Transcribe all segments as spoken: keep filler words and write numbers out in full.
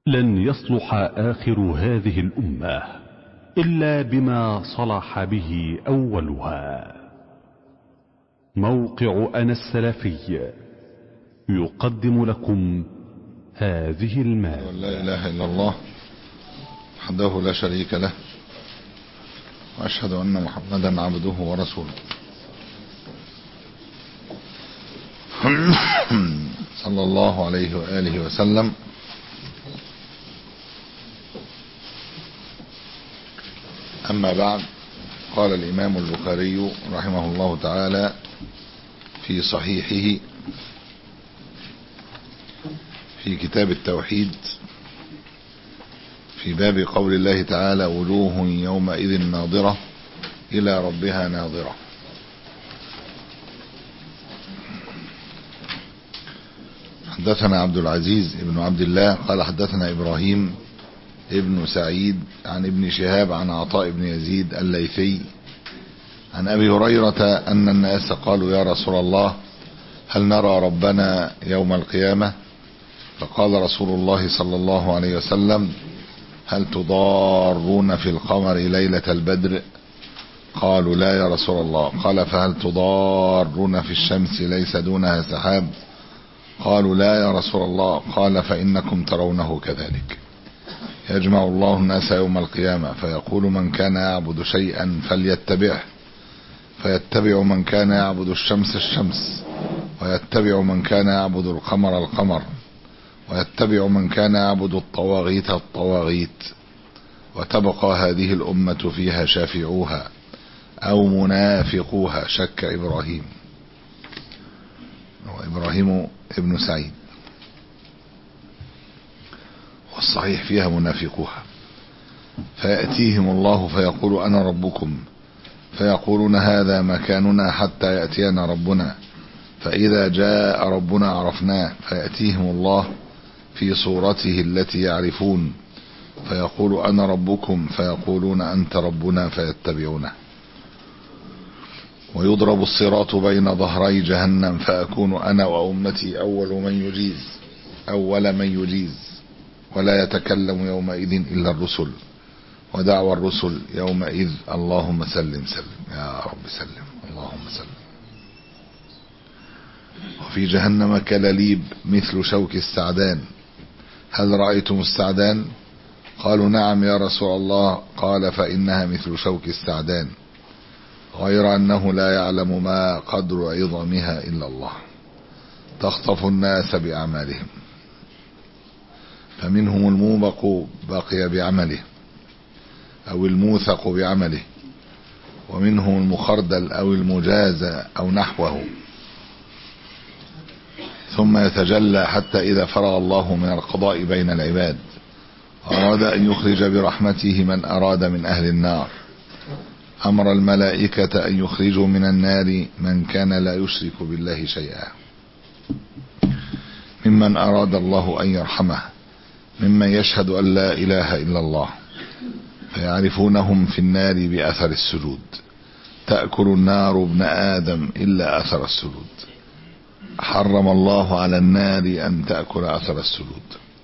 لن يصلح آخر هذه الأمة إلا بما صلح به أولها. موقع أنا السلفي يقدم لكم هذه المادة. لا إله إلا الله وحده لا شريك له، وأشهد أن محمدا عبده ورسوله صلى الله عليه وآله وسلم. أما بعد، قال الإمام البخاري رحمه الله تعالى في صحيحه في كتاب التوحيد في باب قول الله تعالى: وجوه يومئذ ناظرة إلى ربها ناظرة. حدثنا عبد العزيز ابن عبد الله قال حدثنا إبراهيم ابن سعيد عن ابن شهاب عن عطاء بن يزيد الليثي عن أبي هريرة أن الناس قالوا: يا رسول الله، هل نرى ربنا يوم القيامة؟ فقال رسول الله صلى الله عليه وسلم: هل تضارون في القمر ليلة البدر؟ قالوا: لا يا رسول الله. قال: فهل تضارون في الشمس ليس دونها سحاب؟ قالوا: لا يا رسول الله. قال: فإنكم ترونه كذلك. يجمع الله الناس يوم القيامة فيقول: من كان يعبد شيئا فليتبعه، فيتبع من كان يعبد الشمس الشمس، ويتبع من كان يعبد القمر القمر، ويتبع من كان يعبد الطواغيت الطواغيت، وتبقى هذه الأمة فيها شافعوها أو منافقوها. شك إبراهيم وإبراهيم ابن سعيد، والصحيح فيها منافقوها. فيأتيهم الله فيقول: أنا ربكم، فيقولون: هذا مكاننا حتى يأتينا ربنا. فإذا جاء ربنا عرفناه، فيأتيهم الله في صورته التي يعرفون، فيقول: أنا ربكم، فيقولون: أنت ربنا، فيتبعونه. ويضرب الصراط بين ظهري جهنم، فأكون أنا وأمتي أول من يجيز أول من يجيز ولا يتكلم يومئذ إلا الرسل، ودعوى الرسل يومئذ: اللهم سلم سلم يا رب سلم، اللهم سلم. وفي جهنم كلاليب مثل شوك السعدان. هل رأيتم السعدان؟ قالوا: نعم يا رسول الله. قال: فإنها مثل شوك السعدان، غير أنه لا يعلم ما قدر عظمها إلا الله. تخطف الناس بأعمالهم، فمنهم الموبق بقي بعمله أو الموثق بعمله، ومنهم المخردل أو المجازى أو نحوه، ثم يتجلى حتى إذا فرغ الله من القضاء بين العباد أراد أن يخرج برحمته من أراد من أهل النار، أمر الملائكة أن يخرجوا من النار من كان لا يشرك بالله شيئا، ممن أراد الله أن يرحمه، ممن يشهد أن لا إله إلا الله، فيعرفونهم في النار بأثر السجود. تأكل النار ابن آدم إلا أثر السجود. حرم الله على النار أن تأكل أثر السجود.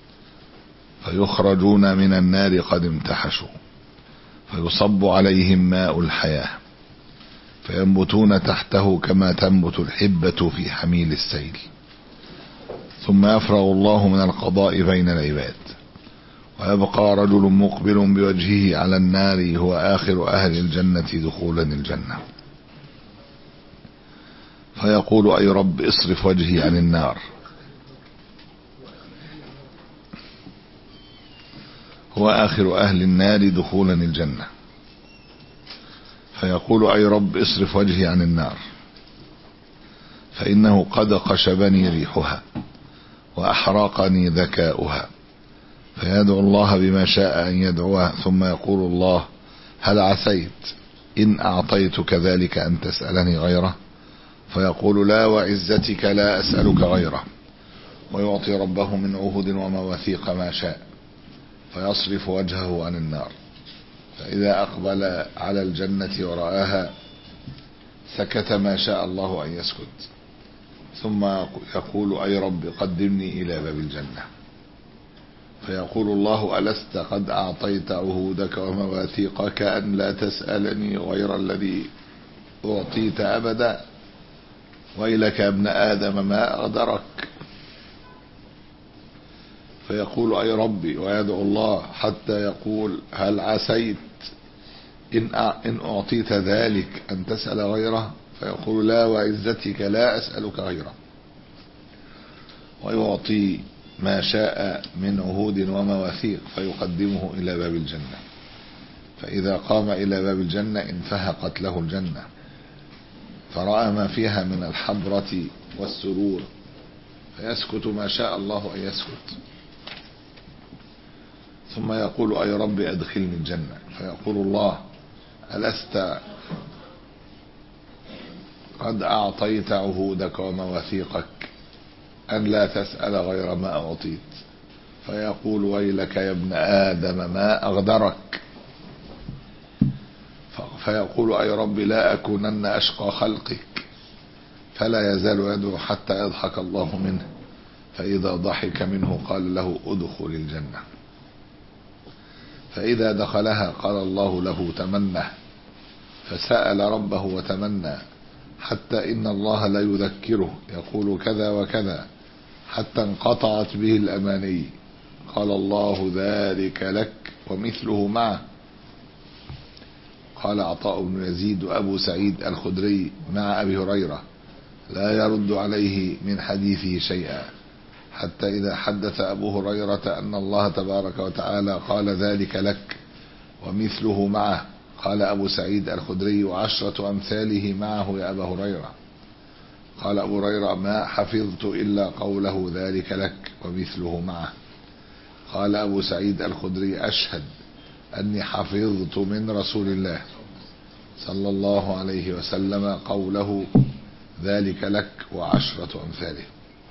فيخرجون من النار قد امتحشوا، فيصب عليهم ماء الحياة، فينبتون تحته كما تنبت الحبة في حميل السيل. ثم يفرغ الله من القضاء بين العباد، ويبقى رجل مقبل بوجهه على النار هو آخر أهل الجنة دخولا الجنة، فيقول: أي رب اصرف وجهي عن النار. هو آخر أهل النار دخولا الجنة، فيقول: أي رب اصرف وجهي عن النار، فإنه قد قشبني ريحها وأحرقني ذكاؤها. فيدعو الله بما شاء أن يدعوها، ثم يقول الله: هل عسيت إن أعطيتك ذلك أن تسألني غيره؟ فيقول: لا وعزتك لا أسألك غيره. ويعطي ربه من عهد ومواثيق ما شاء، فيصرف وجهه عن النار. فإذا أقبل على الجنة ورآها سكت ما شاء الله أن يسكت، ثم يقول: أي رب قدمني إلى باب الجنة. فيقول الله ألست قد أعطيت عهودك ومواثيقك أن لا تسألني غير الذي أعطيت أبدا ويلك يا ابن آدم ما أغدرك. فيقول أي ربي ويدعو الله حتى يقول هل عسيت إن أعطيت ذلك أن تسأل غيره؟ فيقول لا وعزتك لا أسألك غيره. ويعطي ما شاء من عهود ومواثيق فيقدمه إلى باب الجنة، فإذا قام إلى باب الجنة انفهقت له الجنة فرأى ما فيها من الحبرة والسرور فيسكت ما شاء الله أن يسكت، ثم يقول أي رب أدخلني الجنة. فيقول الله ألست قد أعطيت عهودك ومواثيقك أن لا تسأل غير ما أعطيت؟ فيقول ويلك يا ابن آدم ما أغدرك. فيقول أي رب لا أكونن أشقى خلقك، فلا يزال يدعو حتى يضحك الله منه، فإذا ضحك منه قال له ادخل الجنة، فإذا دخلها قال الله له تمنى، فسأل ربه وتمنى حتى إن الله لا يذكره يقول كذا وكذا حتى انقطعت به الأماني، قال الله ذلك لك ومثله معه. قال عطاء بن يزيد وأبو سعيد الخدري مع أبي هريرة لا يرد عليه من حديثه شيئا، حتى إذا حدث أبو هريرة أن الله تبارك وتعالى قال ذلك لك ومثله معه، قال أبو سعيد الخدري وعشرة أمثاله معه يا أبا هريرة. قال أبو هريرة ما حفظت إلا قوله ذلك لك ومثله معه. قال أبو سعيد الخدري أشهد أني حفظت من رسول الله صلى الله عليه وسلم قوله ذلك لك وعشرة أمثاله.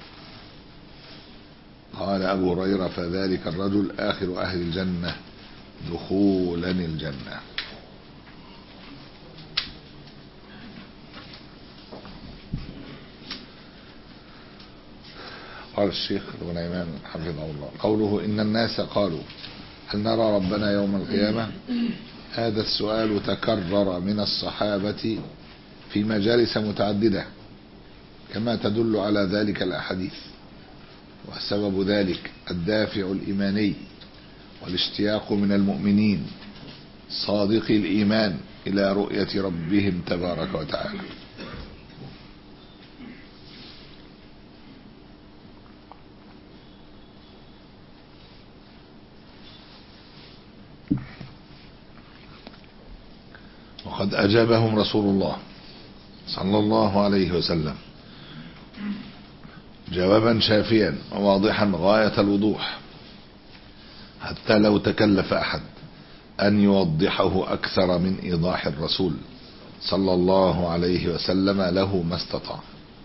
قال أبو هريرة فذلك الرجل آخر أهل الجنة دخولا الجنة. قال الشيخ ابن عثيمين حفظه الله قوله إن الناس قالوا هل نرى ربنا يوم القيامة؟ هذا السؤال تكرر من الصحابة في مجالس متعددة كما تدل على ذلك الأحاديث، وسبب ذلك الدافع الإيماني والاشتياق من المؤمنين صادقي الإيمان إلى رؤية ربهم تبارك وتعالى. وقد أجابهم رسول الله صلى الله عليه وسلم جوابا شافيا وواضحا غاية الوضوح، حتى لو تكلف أحد أن يوضحه أكثر من إيضاح الرسول صلى الله عليه وسلم له ما استطاع.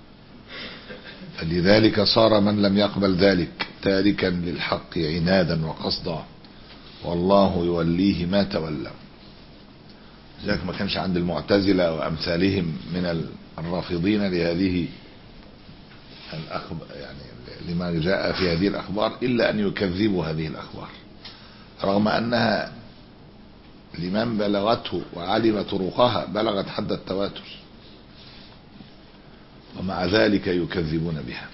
فلذلك صار من لم يقبل ذلك تاركا للحق عنادا وقصدا، والله يوليه ما تولى. لذلك ما كانش عند المعتزلة وأمثالهم من الرافضين لهذه الأخبار، يعني لما جاء في هذه الأخبار، إلا أن يكذبوا هذه الأخبار رغم أنها لمن بلغته وعلم طرقها بلغت حد التواتر، ومع ذلك يكذبون بها.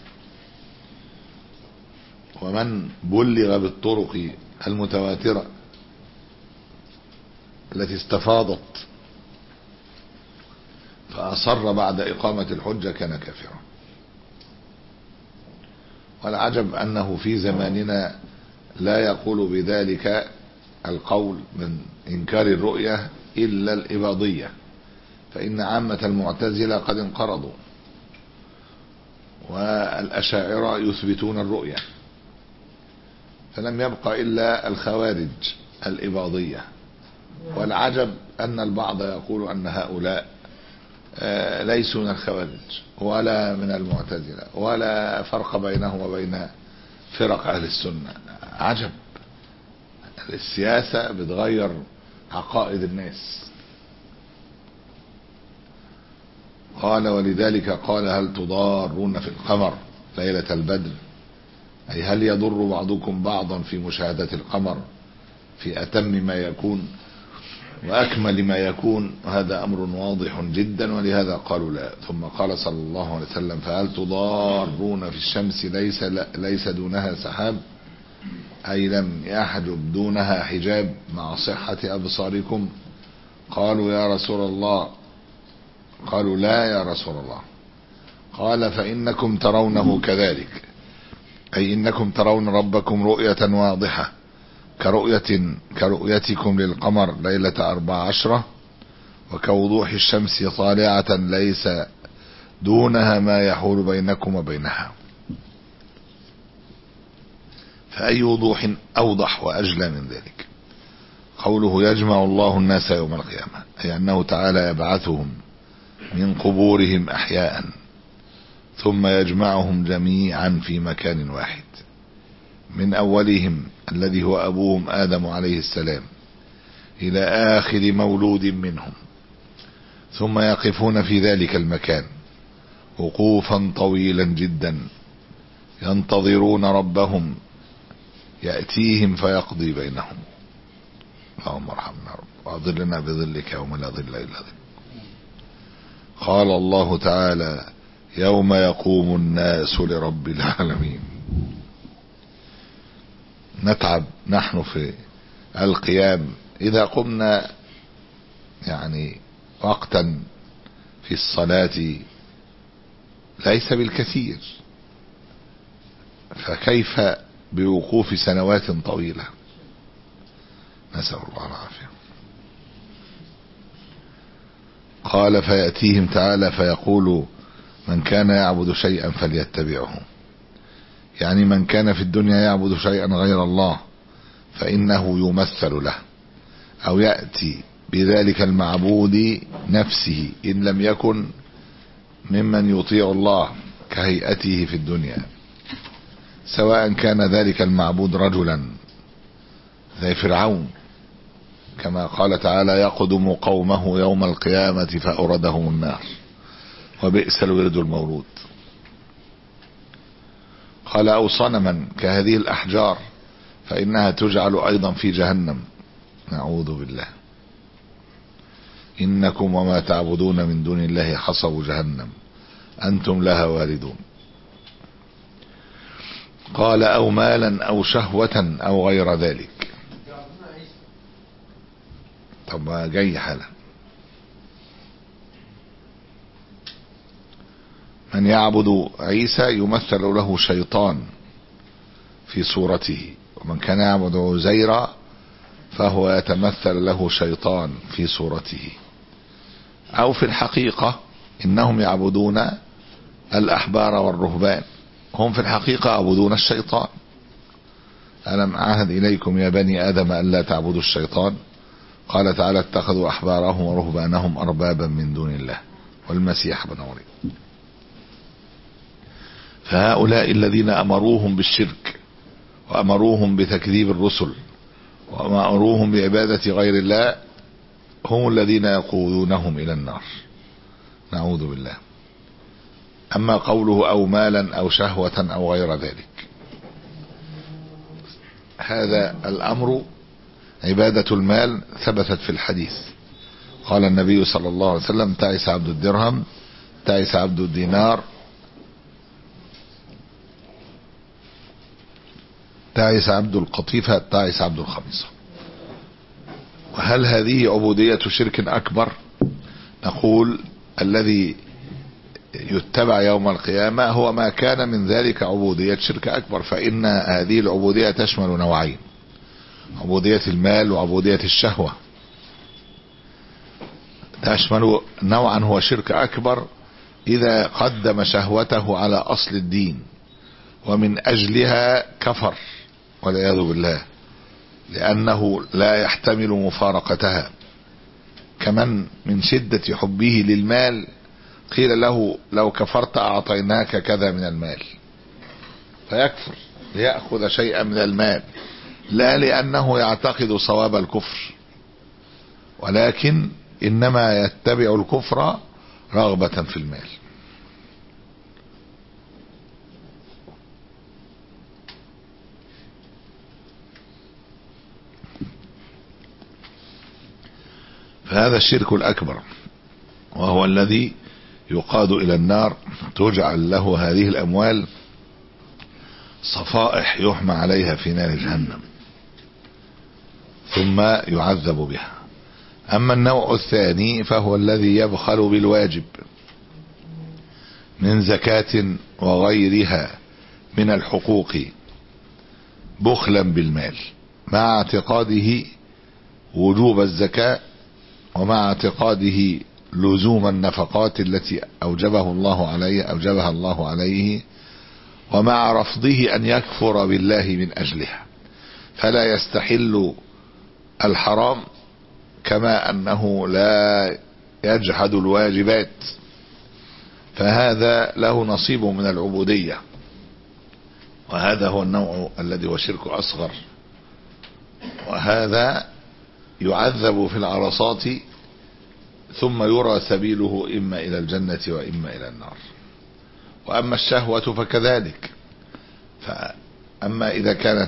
ومن بلغ بالطرق المتواترة التي استفاضت فأصر بعد إقامة الحجة كان كافرا. والعجب أنه في زماننا لا يقول بذلك القول من إنكار الرؤية إلا الإباضية، فإن عامة المعتزلة قد انقرضوا، والأشاعرة يثبتون الرؤية، فلم يبقى إلا الخوارج الإباضية. والعجب أن البعض يقول أن هؤلاء ليسوا من الخوارج ولا من المعتزلة ولا فرق بينهم وبين فرق أهل السنة. عجب، السياسة بتغير عقائد الناس. قال ولذلك قال هل تضارون في القمر ليلة البدر أي هل يضر بعضكم بعضا في مشاهدة القمر في أتم ما يكون وأكمل ما يكون؟ هذا أمر واضح جدا، ولهذا قالوا لا. ثم قال صلى الله عليه وسلم فهل تضارون في الشمس ليس, ليس دونها سحاب، أي لم يحجب دونها حجاب مع صحة أبصاركم؟ قالوا يا رسول الله قالوا لا يا رسول الله. قال فإنكم ترونه كذلك، أي إنكم ترون ربكم رؤية واضحة كرؤية كرؤيتكم للقمر ليلة أربع عشرة، وكوضوح الشمس طالعة ليس دونها ما يحول بينكم وبينها. فأي وضوح أوضح وأجلى من ذلك؟ قوله يجمع الله الناس يوم القيامة، أي أنه تعالى يبعثهم من قبورهم أحياء ثم يجمعهم جميعا في مكان واحد، من أولهم الذي هو أبوهم آدم عليه السلام إلى آخر مولود منهم، ثم يقفون في ذلك المكان وقوفا طويلا جدا ينتظرون ربهم يأتيهم فيقضي بينهم. اللهم ارحمنا رب وأظلنا بظلك يوم لا ظل إلا ظلك. قال الله تعالى يوم يقوم الناس لرب العالمين. نتعب نحن في القيام إذا قمنا يعني وقتا في الصلاة ليس بالكثير، فكيف بوقوف سنوات طويلة؟ نسأل الله العافية. قال فيأتيهم تعالى فيقول من كان يعبد شيئا فليتبعه، يعني من كان في الدنيا يعبد شيئا غير الله فإنه يمثل له، أو يأتي بذلك المعبود نفسه إن لم يكن ممن يطيع الله كهيئته في الدنيا، سواء كان ذلك المعبود رجلا زي فرعون كما قال تعالى يقدم قومه يوم القيامة فأوردهم النار وبئس الورد المورود. قال أو صنما كهذه الأحجار فإنها تجعل أيضا في جهنم، نعوذ بالله. إنكم وما تعبدون من دون الله حصب جهنم أنتم لها واردون. قال أو مالا أو شهوة أو غير ذلك. طب ما جاي حالا. من يعبد عيسى يمثل له شيطان في صورته، ومن كان يعبد عزيرا فهو يتمثل له شيطان في صورته. أو في الحقيقة إنهم يعبدون الأحبار والرهبان، هم في الحقيقة يعبدون الشيطان. ألم أعهد إليكم يا بني آدم ألا تعبدوا الشيطان؟ قال تعالى اتخذوا أحبارهم ورهبانهم أربابا من دون الله والمسيح ابن مريم. فهؤلاء الذين أمروهم بالشرك وأمروهم بتكذيب الرسل وأمروهم بعبادة غير الله هم الذين يقودونهم إلى النار، نعوذ بالله. أما قوله أو مالا أو شهوة أو غير ذلك، هذا الأمر عبادة المال ثبتت في الحديث. قال النبي صلى الله عليه وسلم تعس عبد الدرهم تعس عبد الدينار تعس عبد القطيفة تعس عبد الخميصة. وهل هذه عبودية شرك أكبر؟ نقول الذي يتبع يوم القيامة هو ما كان من ذلك عبودية شرك أكبر، فإن هذه العبودية تشمل نوعين: عبودية المال وعبودية الشهوة. تشمل نوعا هو شرك أكبر إذا قدم شهوته على أصل الدين ومن أجلها كفر والعياذ بالله، لأنه لا يحتمل مفارقتها. كمن من شدة حبه للمال قيل له لو كفرت أعطيناك كذا من المال، فيكفر ليأخذ شيئا من المال، لا لأنه يعتقد صواب الكفر، ولكن إنما يتبع الكفر رغبة في المال. فهذا الشرك الأكبر، وهو الذي يقاد إلى النار، تجعل له هذه الأموال صفائح يحمى عليها في نار جهنم ثم يعذب بها. أما النوع الثاني فهو الذي يبخل بالواجب من زكاة وغيرها من الحقوق بخلا بالمال، مع اعتقاده وجوب الزكاة ومع اعتقاده لزوم النفقات التي أوجبه الله عليه أوجبها الله عليه، ومع رفضه أن يكفر بالله من أجلها، فلا يستحل الحرام كما أنه لا يجحد الواجبات، فهذا له نصيب من العبودية. وهذا هو النوع الذي هو شرك أصغر، وهذا يعذب في العرصات ثم يرى سبيله إما إلى الجنة وإما إلى النار. وأما الشهوة فكذلك، فأما إذا كانت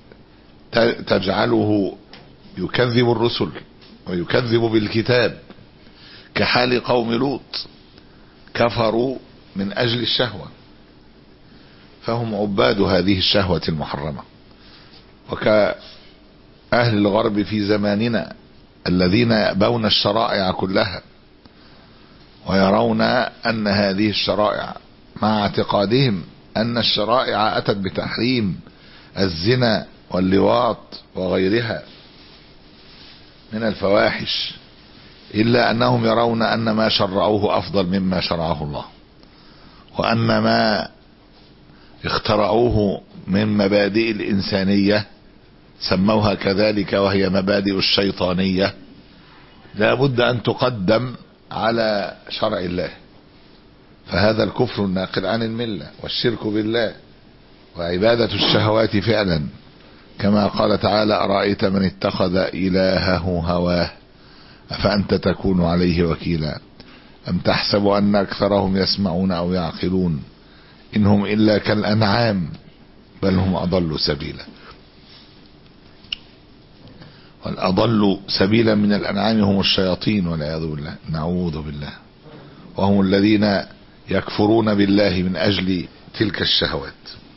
تجعله يكذب الرسل ويكذب بالكتاب كحال قوم لوط، كفروا من أجل الشهوة، فهم عباد هذه الشهوة المحرمة. وكأهل الغرب في زماننا الذين يأبون الشرائع كلها ويرون أن هذه الشرائع مع اعتقادهم أن الشرائع أتت بتحريم الزنا واللواط وغيرها من الفواحش، إلا أنهم يرون أن ما شرعوه أفضل مما شرعه الله، وأن ما اخترعوه من مبادئ الإنسانية سموها كذلك وهي مبادئ الشيطانية لا بد أن تقدم على شرع الله. فهذا الكفر الناقل عن الملة والشرك بالله وعبادة الشهوات فعلا، كما قال تعالى: أرأيت من اتخذ إلهه هواه أفأنت تكون عليه وكيلا أم تحسب أن أكثرهم يسمعون أو يعقلون إنهم إلا كالأنعام بل هم أضل سبيلا. والأضل سبيلا من الأنعام هم الشياطين والعياذ بالله، نعوذ بالله، وهم الذين يكفرون بالله من أجل تلك الشهوات.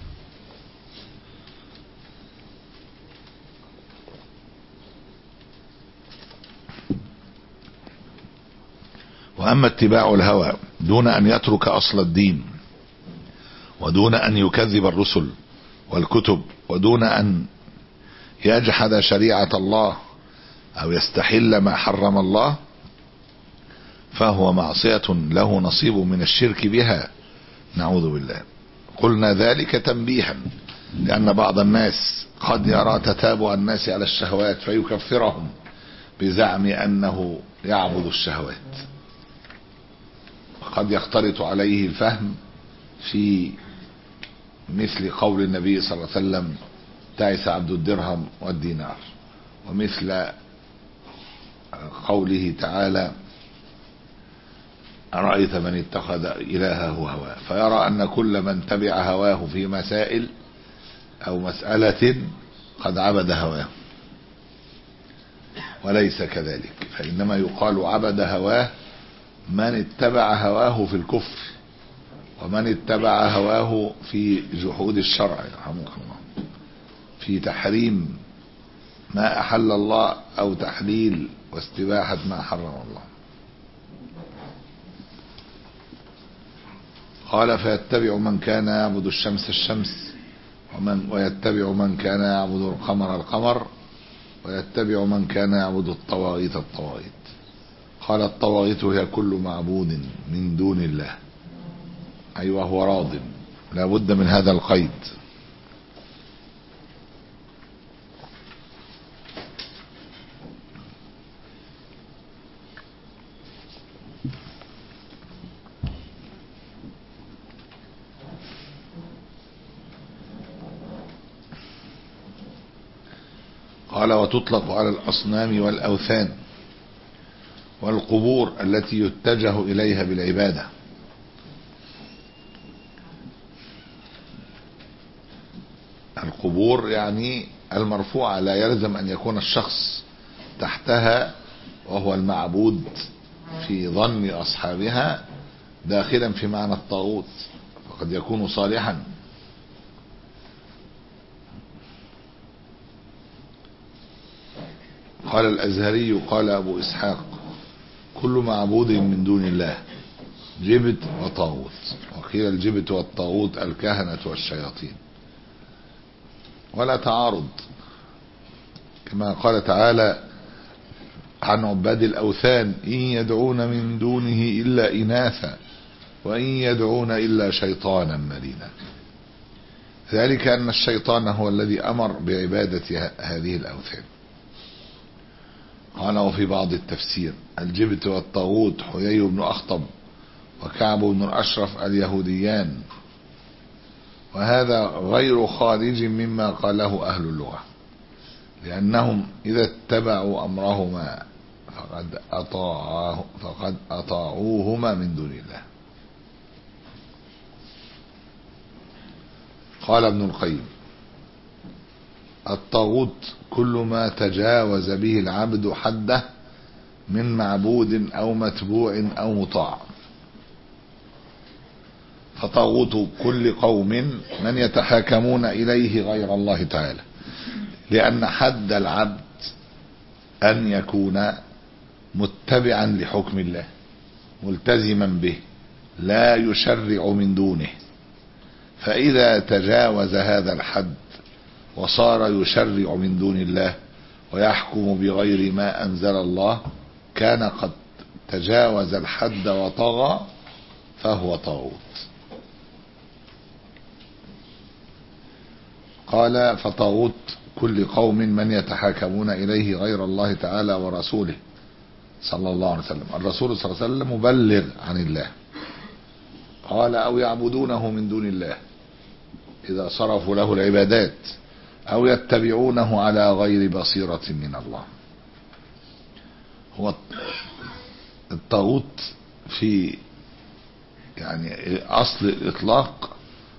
وأما اتباع الهوى دون أن يترك أصل الدين، ودون أن يكذب الرسل والكتب، ودون أن يجحد شريعة الله أو يستحل ما حرم الله، فهو معصية له نصيب من الشرك بها، نعوذ بالله. قلنا ذلك تنبيها، لأن بعض الناس قد يرى تتابع الناس على الشهوات فيكفرهم بزعم أنه يعبد الشهوات، وقد يختلط عليه الفهم في مثل قول النبي صلى الله عليه وسلم: تعس عبد الدرهم والدينار، ومثل قوله تعالى: أرأيت من اتخذ إلهه هواه، فيرى أن كل من تبع هواه في مسائل أو مسألة قد عبد هواه، وليس كذلك، فإنما يقال عبد هواه من اتبع هواه في الكفر، ومن اتبع هواه في جحود الشرع رحمه الله، في تحريم ما أحل الله أو تحليل واستباحة ما حرم الله. قال: فيتبع من كان يعبد الشمس الشمس، ومن ويتبع من كان يعبد القمر القمر، ويتبع من كان يعبد الطواغيت الطواغيت. قال: الطواغيت هي كل معبود من دون الله، أي وهو راض، لا بد من هذا القيد. قال: وتطلق على الأصنام والأوثان والقبور التي يتجه إليها بالعبادة. القبور يعني المرفوعة، لا يلزم أن يكون الشخص تحتها وهو المعبود في ظن أصحابها داخلا في معنى الطاغوت، فقد يكون صالحا. قال الأزهري قال أبو إسحاق: كل معبود من دون الله جبت وطاغوت. وقيل الجبت والطاغوت الكهنة والشياطين، ولا تعارض، كما قال تعالى عن عباد الأوثان: إن يدعون من دونه إلا إناثا وإن يدعون إلا شيطانا مريدا. ذلك أن الشيطان هو الذي أمر بعبادة هذه الأوثان. قال: وفي بعض التفسير: الجبت والطاغوت حيي بن أخطب وكعب بن الأشرف اليهوديان. وهذا غير خارج مما قاله أهل اللغة، لأنهم إذا اتبعوا أمرهما فقد أطاعوه فقد أطاعوهما من دون الله. قال ابن القيم: الطاغوت كل ما تجاوز به العبد حده من معبود أو متبوع أو مطاع. فطاغوت كل قوم من يتحاكمون إليه غير الله تعالى، لأن حد العبد أن يكون متبعا لحكم الله ملتزما به لا يشرع من دونه، فإذا تجاوز هذا الحد وصار يشرع من دون الله ويحكم بغير ما أنزل الله كان قد تجاوز الحد وطغى، فهو طاغوت. قال: فطاغوت كل قوم من يتحاكمون إليه غير الله تعالى ورسوله صلى الله عليه وسلم. الرسول صلى الله عليه وسلم مبلغ عن الله. قال: أو يعبدونه من دون الله إذا صرفوا له العبادات، أو يتبعونه على غير بصيرة من الله. هو الطاغوت في يعني أصل الإطلاق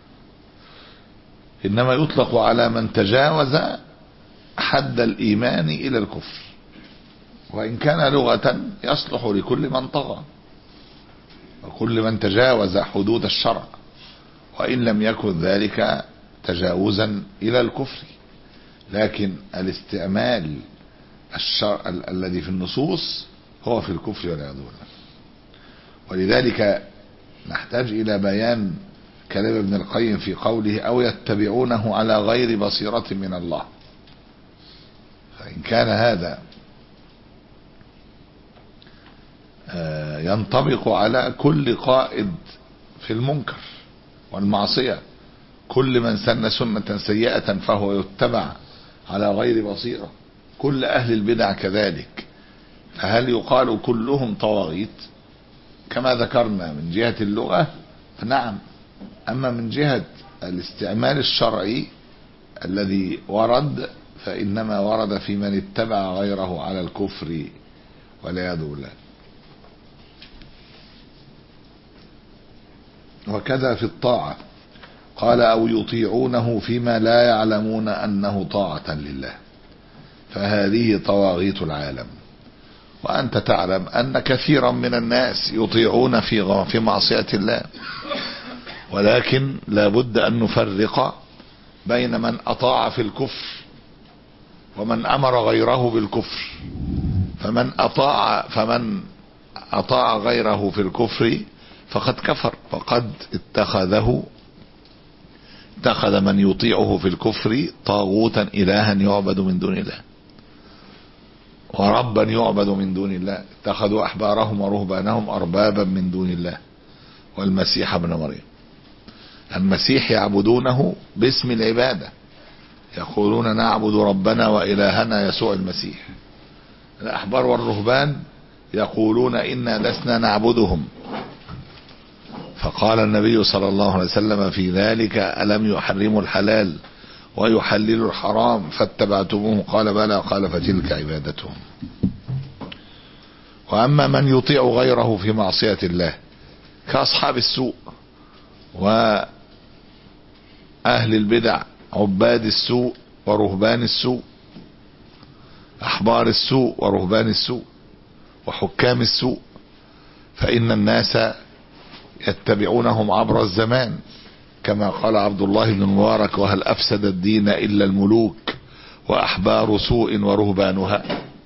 إنما يطلق على من تجاوز حد الإيمان إلى الكفر، وإن كان لغة يصلح لكل من طغى وكل من تجاوز حدود الشرع، وإن لم يكن ذلك تجاوزا إلى الكفر، لكن الاستعمال الشرع الذي في النصوص هو في الكفر والعياذ بالله. ولذلك نحتاج إلى بيان كلام ابن القيم في قوله: أو يتبعونه على غير بصيرة من الله. فإن كان هذا ينطبق على كل قائد في المنكر والمعصية، كل من سن سنة سيئة فهو يتبع على غير بصيرة، كل أهل البدع كذلك. فهل يقال كلهم طواغيت؟ كما ذكرنا من جهة اللغة فنعم، أما من جهة الاستعمال الشرعي الذي ورد فإنما ورد في من اتبع غيره على الكفر والعياذ بالله. وكذا في الطاعة. قال: أو يطيعونه فيما لا يعلمون أنه طاعة لله، فهذه طواغيت العالم. وأنت تعلم أن كثيرا من الناس يطيعون في في معصية الله، ولكن لا بد أن نفرق بين من أطاع في الكفر ومن أمر غيره بالكفر. فمن أطاع فمن أطاع غيره في الكفر فقد كفر، وقد اتخذه اتخذ من يطيعه في الكفر طاغوتا إلها يعبد من دون الله، وربا يعبد من دون الله. اتخذوا أحبارهم ورهبانهم أربابا من دون الله والمسيح ابن مريم. المسيح يعبدونه باسم العبادة، يقولون نعبد ربنا وإلهنا يسوع المسيح. الأحبار والرهبان يقولون إنا لسنا نعبدهم. فقال النبي صلى الله عليه وسلم في ذلك: ألم يحرموا الحلال ويحللوا الحرام فاتبعتموه؟ قال: بلى. قال: فتلك عبادتهم. وأما من يطيع غيره في معصية الله كأصحاب السوء وأهل البدع، عباد السوء ورهبان السوء، أحبار السوء ورهبان السوء، وحكام السوء، فإن الناس يتبعونهم عبر الزمان، كما قال عبد الله بن المبارك: وهل أفسد الدين إلا الملوك وأحبار سوء ورهبانها.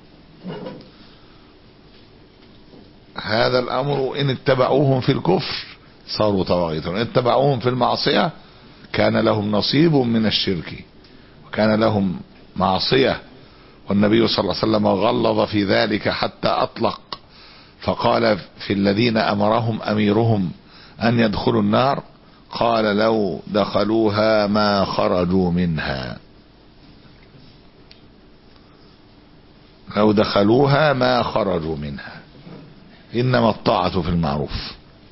هذا الأمر إن اتبعوهم في الكفر صاروا طواغيت، وإن اتبعوهم في المعصية كان لهم نصيب من الشرك وكان لهم معصية. والنبي صلى الله عليه وسلم غلظ في ذلك حتى أطلق، فقال في الذين أمرهم أميرهم أن يدخلوا النار: قال لو دخلوها ما خرجوا منها، لو دخلوها ما خرجوا منها، إنما الطاعة في المعروف.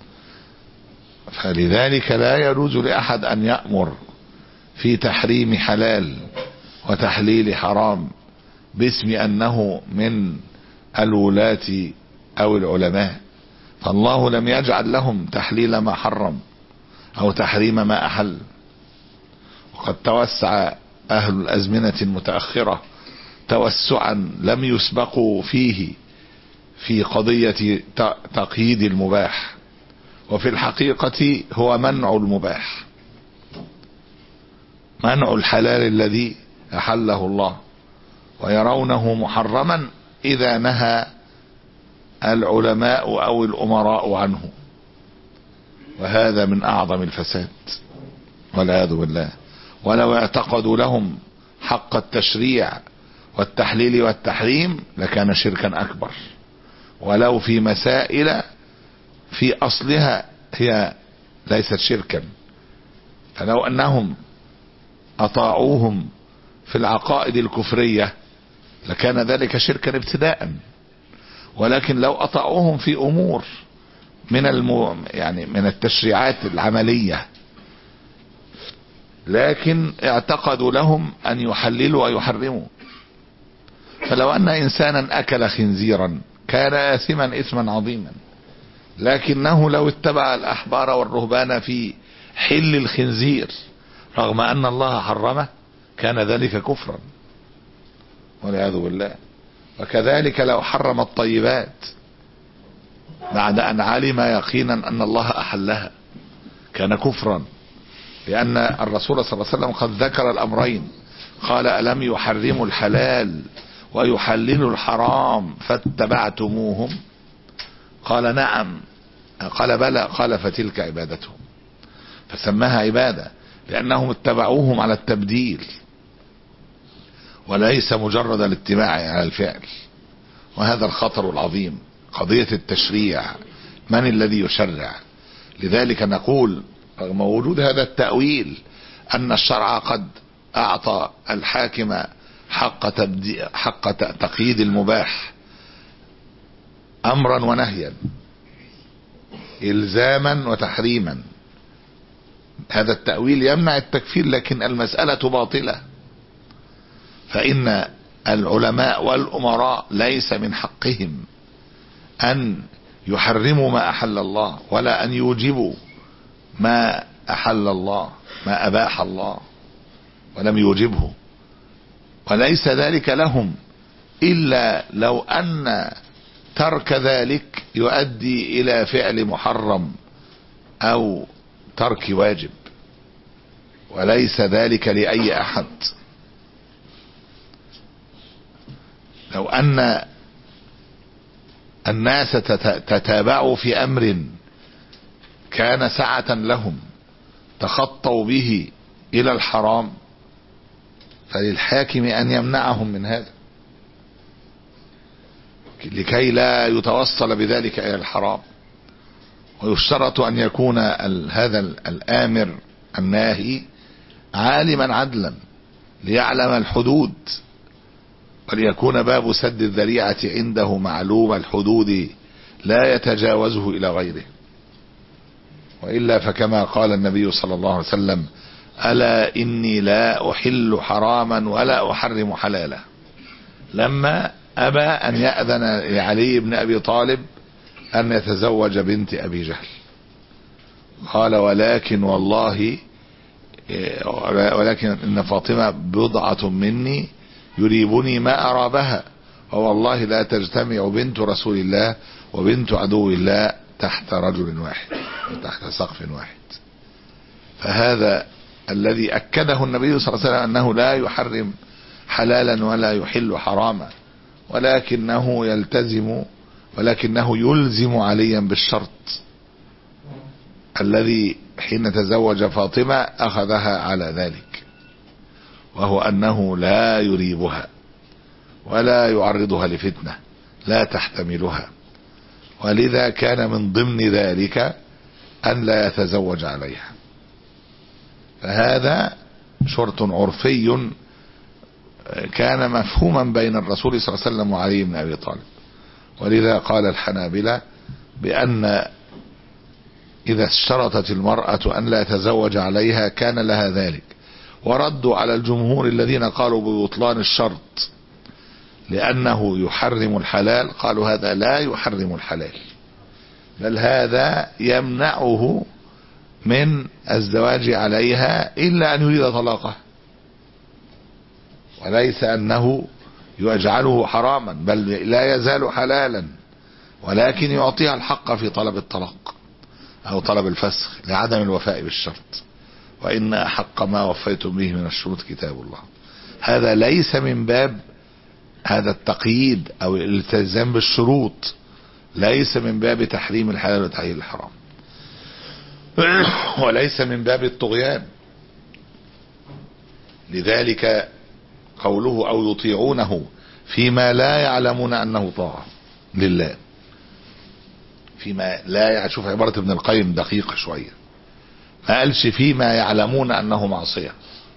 فلذلك لا يجوز لأحد أن يأمر في تحريم حلال وتحليل حرام باسم أنه من الولاة أو العلماء، فالله لم يجعل لهم تحليل ما حرم أو تحريم ما أحل. وقد توسع أهل الأزمنة المتأخرة توسعا لم يسبقوا فيه في قضية تقييد المباح، وفي الحقيقة هو منع المباح، منع الحلال الذي أحله الله، ويرونه محرما إذا نهى العلماء أو الأمراء عنه، وهذا من أعظم الفساد والعياذ بالله. ولو اعتقدوا لهم حق التشريع والتحليل والتحريم لكان شركا أكبر، ولو في مسائل في أصلها هي ليست شركا. فلو أنهم أطاعوهم في العقائد الكفرية لكان ذلك شركا ابتداء، ولكن لو أطاعوهم في أمور من الم... يعني من التشريعات العملية لكن اعتقدوا لهم أن يحللوا ويحرموا. فلو أن إنسانا أكل خنزيرا كان آثما إثما عظيما، لكنه لو اتبع الأحبار والرهبان في حل الخنزير رغم أن الله حرمه كان ذلك كفرا والعياذ بالله. وكذلك لو حرم الطيبات بعد أن علم يقينا أن الله أحلها كان كفرا، لأن الرسول صلى الله عليه وسلم قد ذكر الأمرين، قال: ألم يحرموا الحلال ويحللوا الحرام فاتبعتموهم؟ قال: نعم. قال: بلى. قال: فتلك عبادتهم. فسماها عبادة لأنهم اتبعوهم على التبديل وليس مجرد الاتباع على الفعل. وهذا الخطر العظيم، قضية التشريع، من الذي يشرع؟ لذلك نقول رغم وجود هذا التأويل أن الشرع قد أعطى الحاكم حق, حق تقييد المباح أمرا ونهيا، إلزاما وتحريما. هذا التأويل يمنع التكفير، لكن المسألة باطلة، فإن العلماء والأمراء ليس من حقهم أن يحرموا ما أحل الله ولا أن يوجبوا ما أحل الله، ما أباح الله ولم يوجبه، وليس ذلك لهم إلا لو أن ترك ذلك يؤدي إلى فعل محرم أو ترك واجب، وليس ذلك لأي أحد. لو أن الناس تتابعوا في أمر كان سعة لهم تخطوا به إلى الحرام فللحاكم أن يمنعهم من هذا لكي لا يتوصل بذلك إلى الحرام. ويشترط أن يكون هذا الآمر الناهي عالما عدلا ليعلم الحدود، وليكون باب سد الذريعة عنده معلوم الحدود لا يتجاوزه إلى غيره، وإلا فكما قال النبي صلى الله عليه وسلم: ألا إني لا أحل حراما ولا أحرم حلالا، لما أبى أن يأذن لعلي بن أبي طالب أن يتزوج بنت أبي جهل قال: ولكن والله ولكن إن فاطمة بضعة مني يريبني ما أرى بها، ووالله لا تجتمع بنت رسول الله وبنت عدو الله تحت رجل واحد تحت سقف واحد. فهذا الذي أكده النبي صلى الله عليه وسلم أنه لا يحرم حلالا ولا يحل حراما، ولكنه يلتزم ولكنه يلزم عليا بالشرط الذي حين تزوج فاطمة أخذها على ذلك، وهو أنه لا يريبها ولا يعرضها لفتنة لا تحتملها، ولذا كان من ضمن ذلك أن لا يتزوج عليها. فهذا شرط عرفي كان مفهوما بين الرسول صلى الله عليه وسلم وعلي بن أبي طالب. ولذا قال الحنابلة بأن إذا اشترطت المرأة أن لا يتزوج عليها كان لها ذلك، وردوا على الجمهور الذين قالوا ببطلان الشرط لأنه يحرم الحلال، قالوا هذا لا يحرم الحلال، بل هذا يمنعه من الزواج عليها إلا أن يريد طلاقه، وليس أنه يجعله حراما، بل لا يزال حلالا، ولكن يعطيها الحق في طلب الطلاق أو طلب الفسخ لعدم الوفاء بالشرط. وإن أحق ما وفيتم به من الشروط كتاب الله. هذا ليس من باب هذا التقييد أو الالتزام بالشروط، ليس من باب تحريم الحلال وتحليل الحرام، وليس من باب الطغيان. لذلك قوله أو يطيعونه فيما لا يعلمون أنه طاعة لله، فيما لا، شوف عبارة ابن القيم دقيقة شوية، ما قالش فيما يعلمون أنه معصية،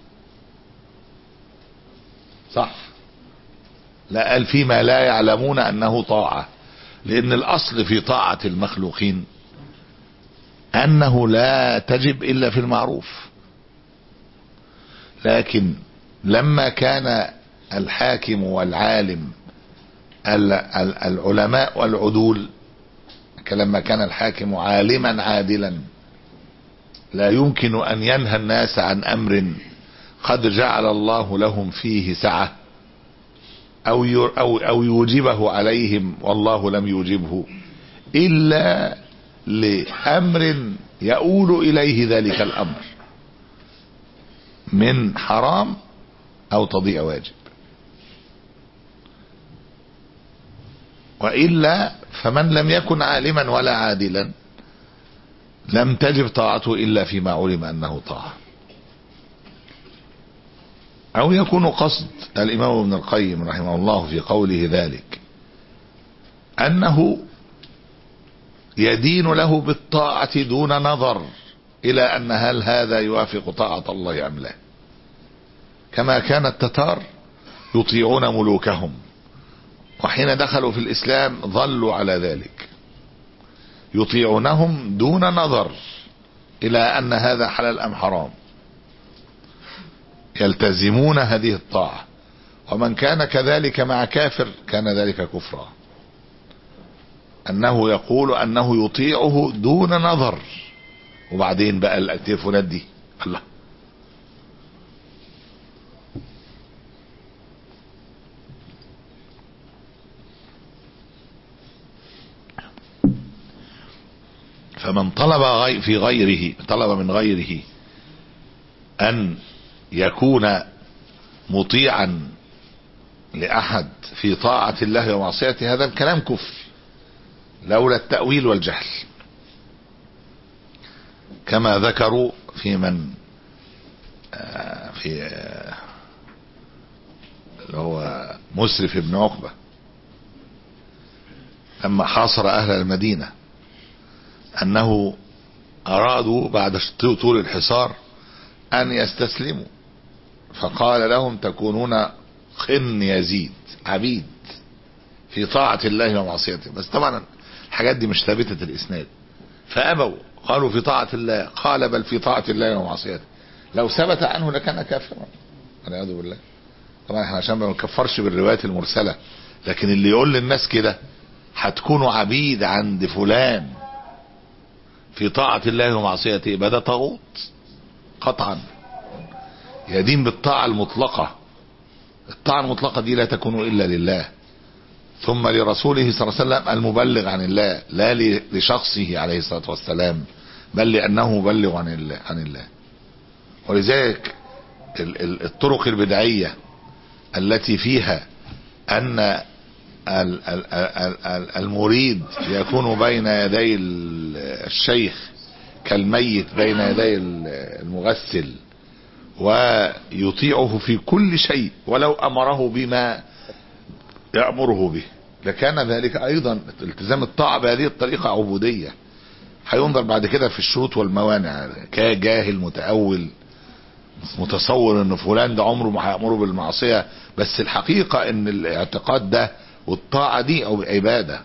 صح؟ لا، قال فيما لا يعلمون أنه طاعة، لأن الأصل في طاعة المخلوقين أنه لا تجب إلا في المعروف. لكن لما كان الحاكم والعالم العلماء والعدول، لما كان الحاكم عالما عادلا لا يمكن أن ينهى الناس عن أمر قد جعل الله لهم فيه سعة أو أو أو يوجبه عليهم والله لم يوجبه، إلا لأمر يؤول إليه ذلك الأمر من حرام أو تضيع واجب، وإلا فمن لم يكن عالما ولا عادلا لم تجب طاعته إلا فيما علم أنه طاعة. أو يكون قصد الإمام ابن القيم رحمه الله في قوله ذلك أنه يدين له بالطاعة دون نظر إلى أن هل هذا يوافق طاعة الله أم لا، كما كان التتار يطيعون ملوكهم، وحين دخلوا في الإسلام ظلوا على ذلك يطيعونهم دون نظر إلى أن هذا حلال أم حرام، يلتزمون هذه الطاعة. ومن كان كذلك مع كافر كان ذلك كفرا، أنه يقول أنه يطيعه دون نظر. وبعدين بقى التليفونات دي الله، فمن طلب غي في غيره طلب من غيره أن يكون مطيعا لأحد في طاعة الله ومعصيته، هذا الكلام كفر لولا التأويل والجهل، كما ذكروا في من في اللي هو مسرف بن عقبة لما حاصر أهل المدينة أنه أرادوا بعد طول الحصار أن يستسلموا، فقال لهم تكونون خن يزيد عبيد في طاعة الله ومعصيته. بس طبعا الحاجات دي مش ثابتة الإسناد، فأبوا قالوا في طاعة الله، قال بل في طاعة الله ومعصيته. لو ثبت عنه لكان كافرا والعياذ بالله. طبعا احنا عشان ما نكفرش بالروايات المرسلة، لكن اللي يقول للناس كده هتكونوا عبيد عند فلان في طاعة الله ومعصيته يبقى ده طاغوت قطعا، يدين بالطاعة المطلقة. الطاعة المطلقة دي لا تكون إلا لله، ثم لرسوله صلى الله عليه وسلم المبلغ عن الله، لا لشخصه عليه الصلاة والسلام، بل لأنه مبلغ عن الله عن الله. ولذلك الطرق البدعية التي فيها أن المريد يكون بين يدي الشيخ كالميت بين يدي المغسل، ويطيعه في كل شيء ولو أمره بما يأمره به، لكان ذلك أيضا التزام الطاعة بهذه الطريقة عبودية. هينظر بعد كده في الشروط والموانع، كجاهل متأول متصور ان فلان ده عمره ما هيأمره بالمعصية، بس الحقيقة ان الاعتقاد ده والطاعة دي او عبادة.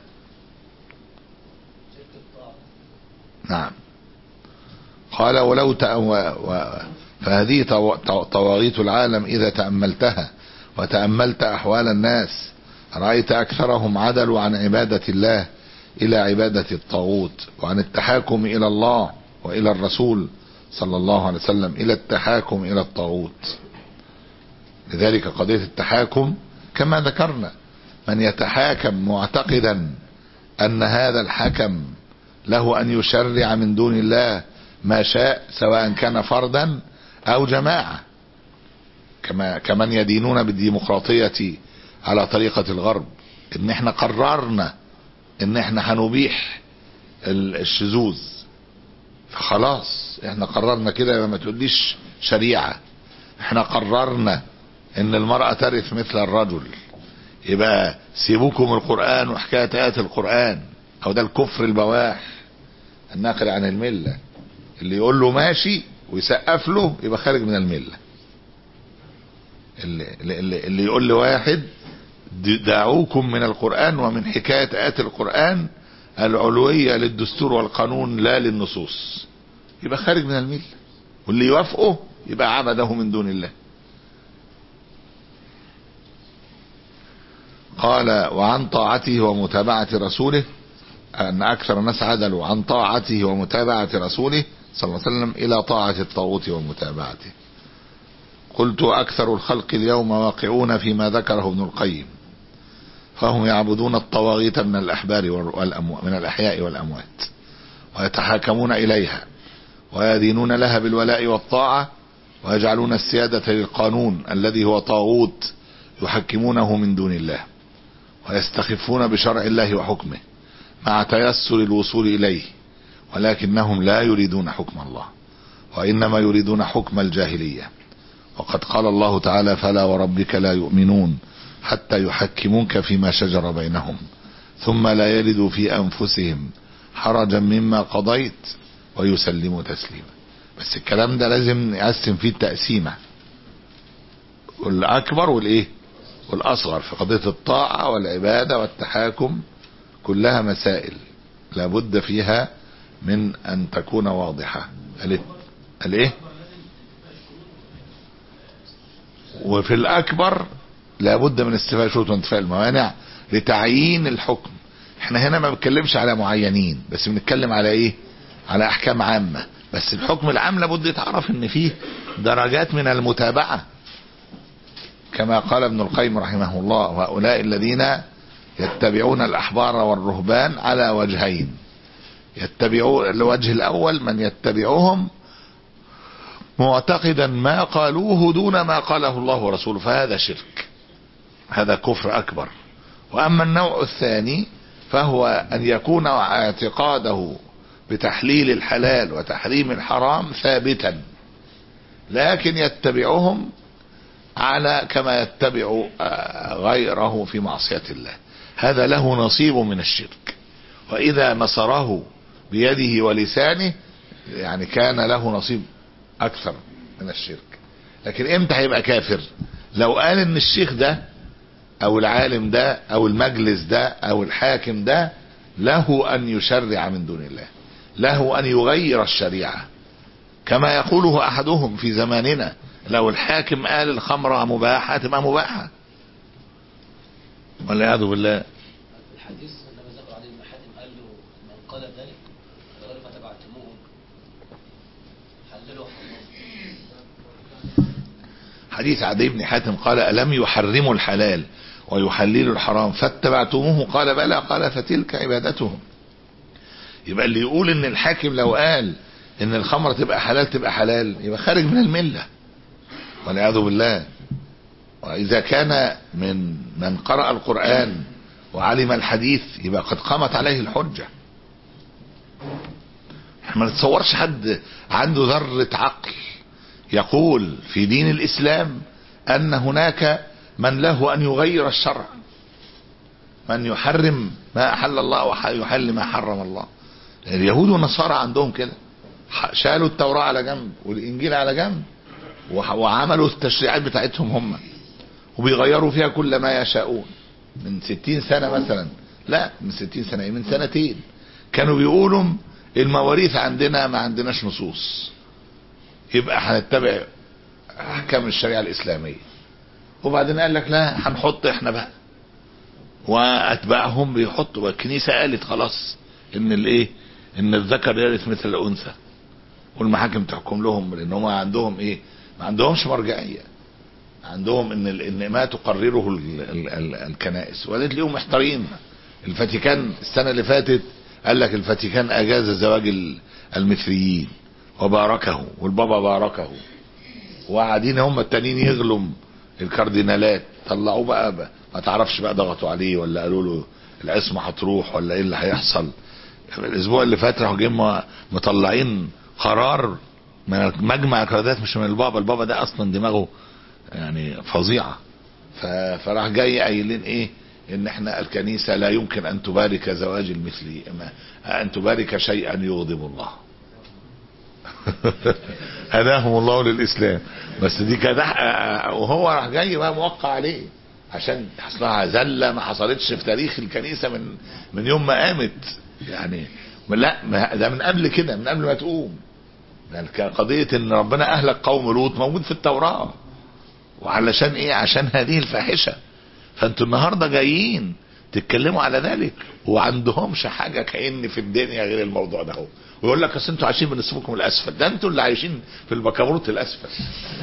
نعم. قال ولو تأو... فهذه طواغيت العالم إذا تأملتها وتأملت أحوال الناس رأيت أكثرهم عدلوا عن عبادة الله إلى عبادة الطاغوت، وعن التحاكم إلى الله وإلى الرسول صلى الله عليه وسلم إلى التحاكم إلى الطاغوت. لذلك قضية التحاكم كما ذكرنا، من يتحاكم معتقدا أن هذا الحكم له أن يشرع من دون الله ما شاء، سواء كان فردا أو جماعة، كما كمن يدينون بالديمقراطية على طريقة الغرب، ان احنا قررنا ان احنا هنبيح الشذوذ، فخلاص احنا قررنا كده، ما تقوليش شريعة، احنا قررنا ان المرأة ترث مثل الرجل، يبقى سيبوكم القرآن وحكاية آيات القرآن، او ده الكفر البواح الناقل عن الملة. اللي يقول له ماشي ويسقف له يبقى خارج من الملة. اللي, اللي, اللي يقول لواحد دعوكم من القرآن ومن حكاية آيات القرآن العلوية للدستور والقانون لا للنصوص، يبقى خارج من الملة، واللي يوافقه يبقى عبده من دون الله. قال وعن طاعته ومتابعة رسوله، أن أكثر الناس عدلوا عن طاعته ومتابعة رسوله صلى الله عليه وسلم إلى طاعة الطاغوت ومتابعته. قلت أكثر الخلق اليوم واقعون فيما ذكره ابن القيم، فهم يعبدون الطواغيت من الأحبار والأموات من الأحياء والأموات، ويتحاكمون إليها ويدينون لها بالولاء والطاعة، ويجعلون السيادة للقانون الذي هو طاغوت يحكمونه من دون الله، ويستخفون بشرع الله وحكمه مع تيسر الوصول إليه، ولكنهم لا يريدون حكم الله، وإنما يريدون حكم الجاهلية. وقد قال الله تعالى فلا وربك لا يؤمنون حتى يحكموك فيما شجر بينهم ثم لا يلدوا في أنفسهم حرجا مما قضيت ويسلموا تسليما. بس الكلام ده لازم نقسم فيه التقسيمة، والأكبر والإيه والأصغر في قضية الطاعة والعبادة والتحاكم، كلها مسائل لابد فيها من أن تكون واضحة. الإيه وفي الأكبر لابد من استيفاء شروط وانتفاء الموانع لتعيين الحكم. احنا هنا ما بنتكلمش على معينين، بس بنتكلم على ايه على احكام عامة، بس الحكم العام لابد يتعرف ان فيه درجات من المتابعة، كما قال ابن القيم رحمه الله وهؤلاء الذين يتبعون الأحبار والرهبان على وجهين. يتبعون الوجه الأول من يتبعهم معتقدا ما قالوه دون ما قاله الله ورسوله، فهذا شرك، هذا كفر أكبر. وأما النوع الثاني فهو أن يكون اعتقاده بتحليل الحلال وتحريم الحرام ثابتا، لكن يتبعهم على كما يتبع غيره في معصية الله، هذا له نصيب من الشرك. وإذا نصره بيده ولسانه يعني كان له نصيب أكثر من الشرك. لكن امتى هيبقى كافر؟ لو قال ان الشيخ ده او العالم ده او المجلس ده او الحاكم ده له ان يشرع من دون الله، له ان يغير الشريعة، كما يقوله احدهم في زماننا، لو الحاكم قال الخمرة مباحة تبقى مباحة، والعياذ بالله. الحديث لما ذكر عليه ابن حاتم قال له من قال ذلك غير ما تبعتموه حللوا حرمه. حديث عدي بن حاتم قال ألم يحرموا الحلال ويحللوا الحرام فاتبعتموه قال بلى قال فتلك عبادتهم. يبقى اللي يقول ان الحاكم لو قال ان الخمر تبقى حلال تبقى حلال يبقى خارج من الملة والعياذ بالله. واذا كان من من قرأ القرآن وعلم الحديث يبقى قد قامت عليه الحجة. ما نتصورش حد عنده ذرة عقل يقول في دين الإسلام أن هناك من له أن يغير الشرع، من يحرم ما أحل الله ويحل ما حرم الله. اليهود والنصارى عندهم كده، شالوا التوراة على جنب والإنجيل على جنب وعملوا التشريعات بتاعتهم هم وبيغيروا فيها كل ما يشاءون. من ستين سنة مثلا، لا من ستين سنة، من سنتين كانوا بيقولوا المواريث عندنا ما عندناش نصوص، يبقى هنتبع احكام الشريعة الاسلامية. وبعدين قال لك لا هنحط احنا بقى، واتباعهم بيحطوا. والكنيسة قالت خلاص ان الايه ان الذكر يرث مثل الانثى، والمحاكم تحكم لهم لان هم عندهم ايه، ما عندهمش مرجعية، عندهم ان ان ما تقرره ال ال ال الكنائس. وقالت ليهم محتارين. الفاتيكان السنة اللي فاتت قال لك الفاتيكان اجاز زواج المثليين وباركه، والبابا باركه، وقاعدين هم التانيين يغلوا الكاردينالات، طلعوه بقى, بقى ما تعرفش بقى ضغطوا عليه ولا قالوا له العصمة هتروح ولا ايه اللي هيحصل. الاسبوع اللي فات راحوا جايين مطلعين قرار من مجمع القيادات مش من البابا، البابا ده اصلا دماغه يعني فظيعة، فراح جاي قايلين ايه ان احنا الكنيسة لا يمكن ان تبارك زواج المثلي، ان تبارك شيئا يغضب الله. هداهم الله للاسلام. بس دي كده، وهو راح جاي بقى موقع عليه عشان حصلها زلة ما حصلتش في تاريخ الكنيسة من من يوم ما قامت يعني. لا ده من قبل كده، من قبل ما تقوم. يعني قضية ان ربنا اهلك قوم لوط موجود في التوراة، وعلشان ايه؟ عشان هذه الفاحشة. فانتوا النهاردة جايين تتكلموا على ذلك وعندهمش حاجة كأن في الدنيا غير الموضوع ده. هو ويقول لك اصل انتوا عايشين بنصفكم الاسفل، ده انتوا اللي عايشين في البكابورت الاسفل.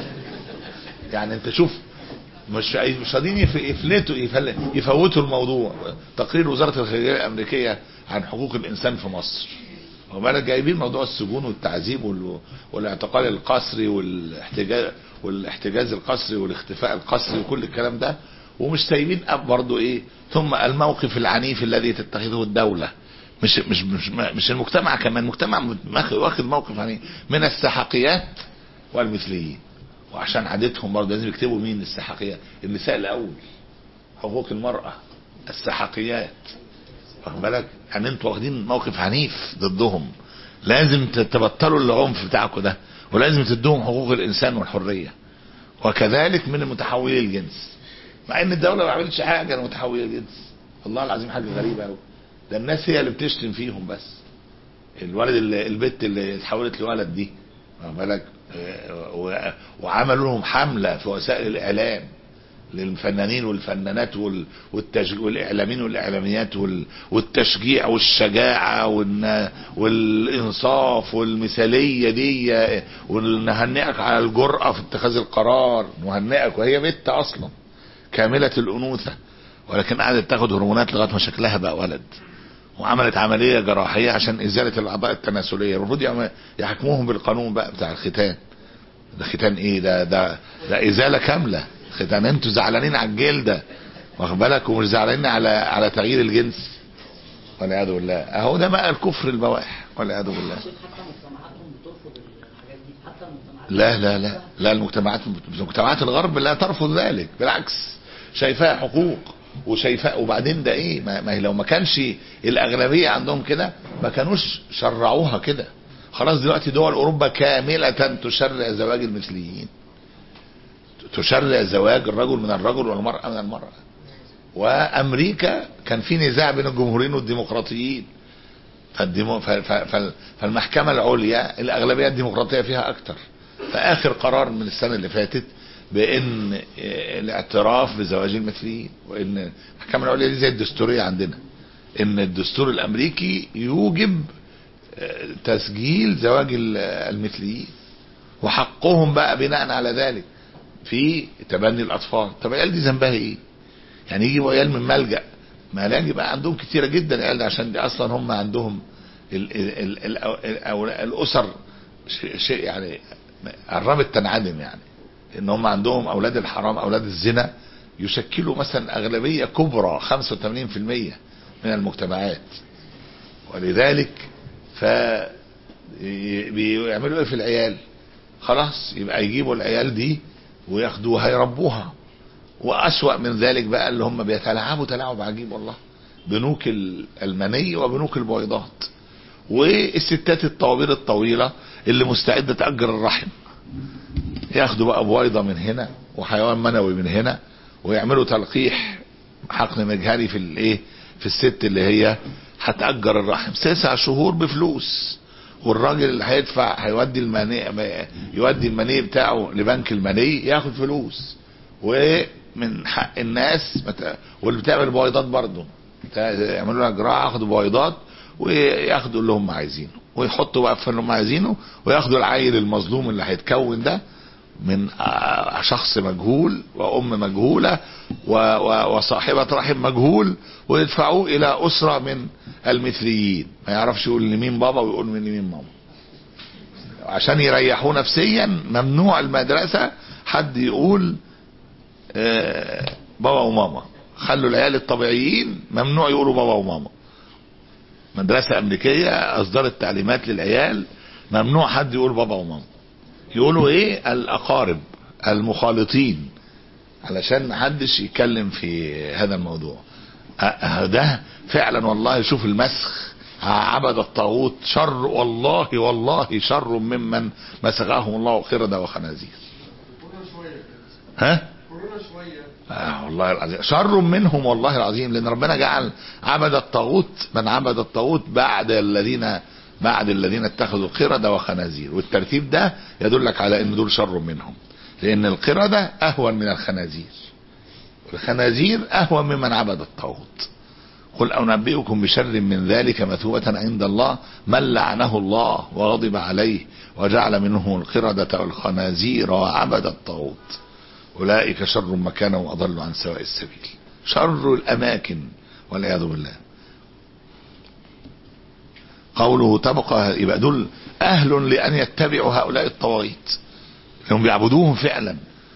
يعني انت شوف، مش مش راضيين يفلتوا يفوتوا الموضوع. تقرير وزارة الخارجية الامريكية عن حقوق الانسان في مصر، وبالك جايبين موضوع السجون والتعذيب والاعتقال القسري والاحتجاز والاحتجاز القسري والاختفاء القسري وكل الكلام ده، ومش سايبين اب برضه ايه. ثم الموقف العنيف الذي تتخذه الدولة، مش مش مش مش المجتمع كمان، المجتمع واخد موقف عنيف من السحقيات والمثليين. وعشان عادتهم برضه لازم يكتبوا مين السحقيات، النساء الاول، حقوق المرأة، السحقيات، واخد بالك؟ يعني انتوا واخدين موقف عنيف ضدهم، لازم تبطلوا العنف بتاعكم ده، ولازم تدوهم حقوق الانسان والحرية. وكذلك من المتحولي الجنس، مع ان الدولة ما عملتش حاجة للمتحولي الجنس. والله العظيم حاجة غريبة قوي، ده الناس هي اللي بتشتم فيهم بس. الولد اللي البت اللي اتحولت لولد دي، واخد بالك؟ وعملوا لهم حملة في وسائل الاعلام للفنانين والفنانات والاعلاميين والاعلاميات والتشجيع والشجاعة والانصاف والمثالية دي، ونهنئك على الجرأة في اتخاذ القرار، نهنئك. وهي بنت اصلا كاملة الانوثة، ولكن قعدت تاخد هرمونات لغاية ما شكلها بقى ولد، وعملت عملية جراحية عشان ازالة الاعضاء التناسلية. المفروض يحكموهم بالقانون بقى بتاع الختان. ده ختان ايه ده؟ ده ده ازالة كاملة ختان. انتوا زعلانين على الجلدة، واخد بالك، ومش زعلانين على على تغيير الجنس، والعياذ بالله. اهو ده بقى الكفر البواح، والعياذ بالله. لا لا لا لا المجتمعات مجتمعات الغرب لا ترفض ذلك، بالعكس شايفاها حقوق وشايفاه. وبعدين ده ايه، ما هي لو ما كانش الاغلبيه عندهم كده ما كانوش شرعوها كده. خلاص دلوقتي دول اوروبا كامله تشرع زواج المثليين، تشرع زواج الرجل من الرجل والمراه من المراه. وامريكا كان في نزاع بين الجمهوريين والديمقراطيين، فالديمو فالمحكمه العليا الاغلبيه الديمقراطيه فيها اكتر، فاخر قرار من السنه اللي فاتت بان الاعتراف بزواج المثليين، وان المحكمه العليا دي زي الدستوريه عندنا، ان الدستور الامريكي يوجب تسجيل زواج المثليين وحقهم بقى بناء على ذلك في تبني الاطفال. طب العيال دي ذنبها ايه؟ يعني يجيبوا عيال من ملجأ، ملاجئ بقى عندهم كتيرة جدا العيال، عشان دي اصلا هم عندهم ال ال ال ال الاسر شيء يعني قربت تنعدم، يعني ان هم عندهم اولاد الحرام اولاد الزنا يشكلوا مثلا اغلبية كبرى خمسة وثمانين بالمئة من المجتمعات. ولذلك ف بيعملوا ايه في العيال؟ خلاص يبقى يجيبوا العيال دي وياخدوها يربوها. واسوأ من ذلك بقى اللي هم بيتلاعبوا تلاعب عجيب والله، بنوك المني وبنوك البويضات، والستات الطوابير الطويلة اللي مستعدة تأجر الرحم، ياخدوا بقى بويضة من هنا وحيوان منوي من هنا، ويعملوا تلقيح حقن مجهري في الايه في الست اللي هي هتأجر الرحم تسع شهور بفلوس، والراجل اللي هيدفع هيودي المني يودي المني بتاعه لبنك المني ياخد فلوس. ومن حق الناس واللي بتعمل بويضات برضه يعملوا لها جراحه ياخدوا بويضات وياخدوا اللي هم عايزينه، ويحطوا بقى في اللي هم عايزينه، وياخدوا العيل المظلوم اللي هيتكون ده من شخص مجهول وام مجهولة وصاحبة رحم مجهول، ويدفعوه الى اسرة من المثليين ما يعرفش يقول لمين بابا ويقول من لمين ماما، عشان يريحوه نفسيا. ممنوع المدرسة حد يقول بابا وماما، خلوا العيال الطبيعيين ممنوع يقولوا بابا وماما. مدرسة امريكية اصدرت تعليمات للعيال ممنوع حد يقول بابا وماما، يقولوا ايه؟ الاقارب المخالطين، علشان محدش يتكلم في هذا الموضوع. ده فعلا والله شوف المسخ، عبد الطاغوت شر والله والله شر ممن مسخهم الله قردة وخنازير. ها آه والله العظيم شر منهم والله العظيم، لان ربنا جعل عبد الطاغوت من عبد الطاغوت بعد الذين بعد الذين اتخذوا قردة وخنازير، والترتيب ده يدلك على ان دول شر منهم، لان القردة اهون من الخنازير، والخنازير اهون ممن عبد الطاغوت. قل انبئكم بشر من ذلك مثوبة عند الله من لعنه الله وغضب عليه وجعل منهم القردة والخنازير وعبد الطاغوت اولئك شر مكانا واضل عن سواء السبيل. شر الاماكن والعياذ بالله. قوله تبقى، يبقى دول اهل لان يتبعوا هؤلاء الطواغيت، هم بيعبدوهم فعلا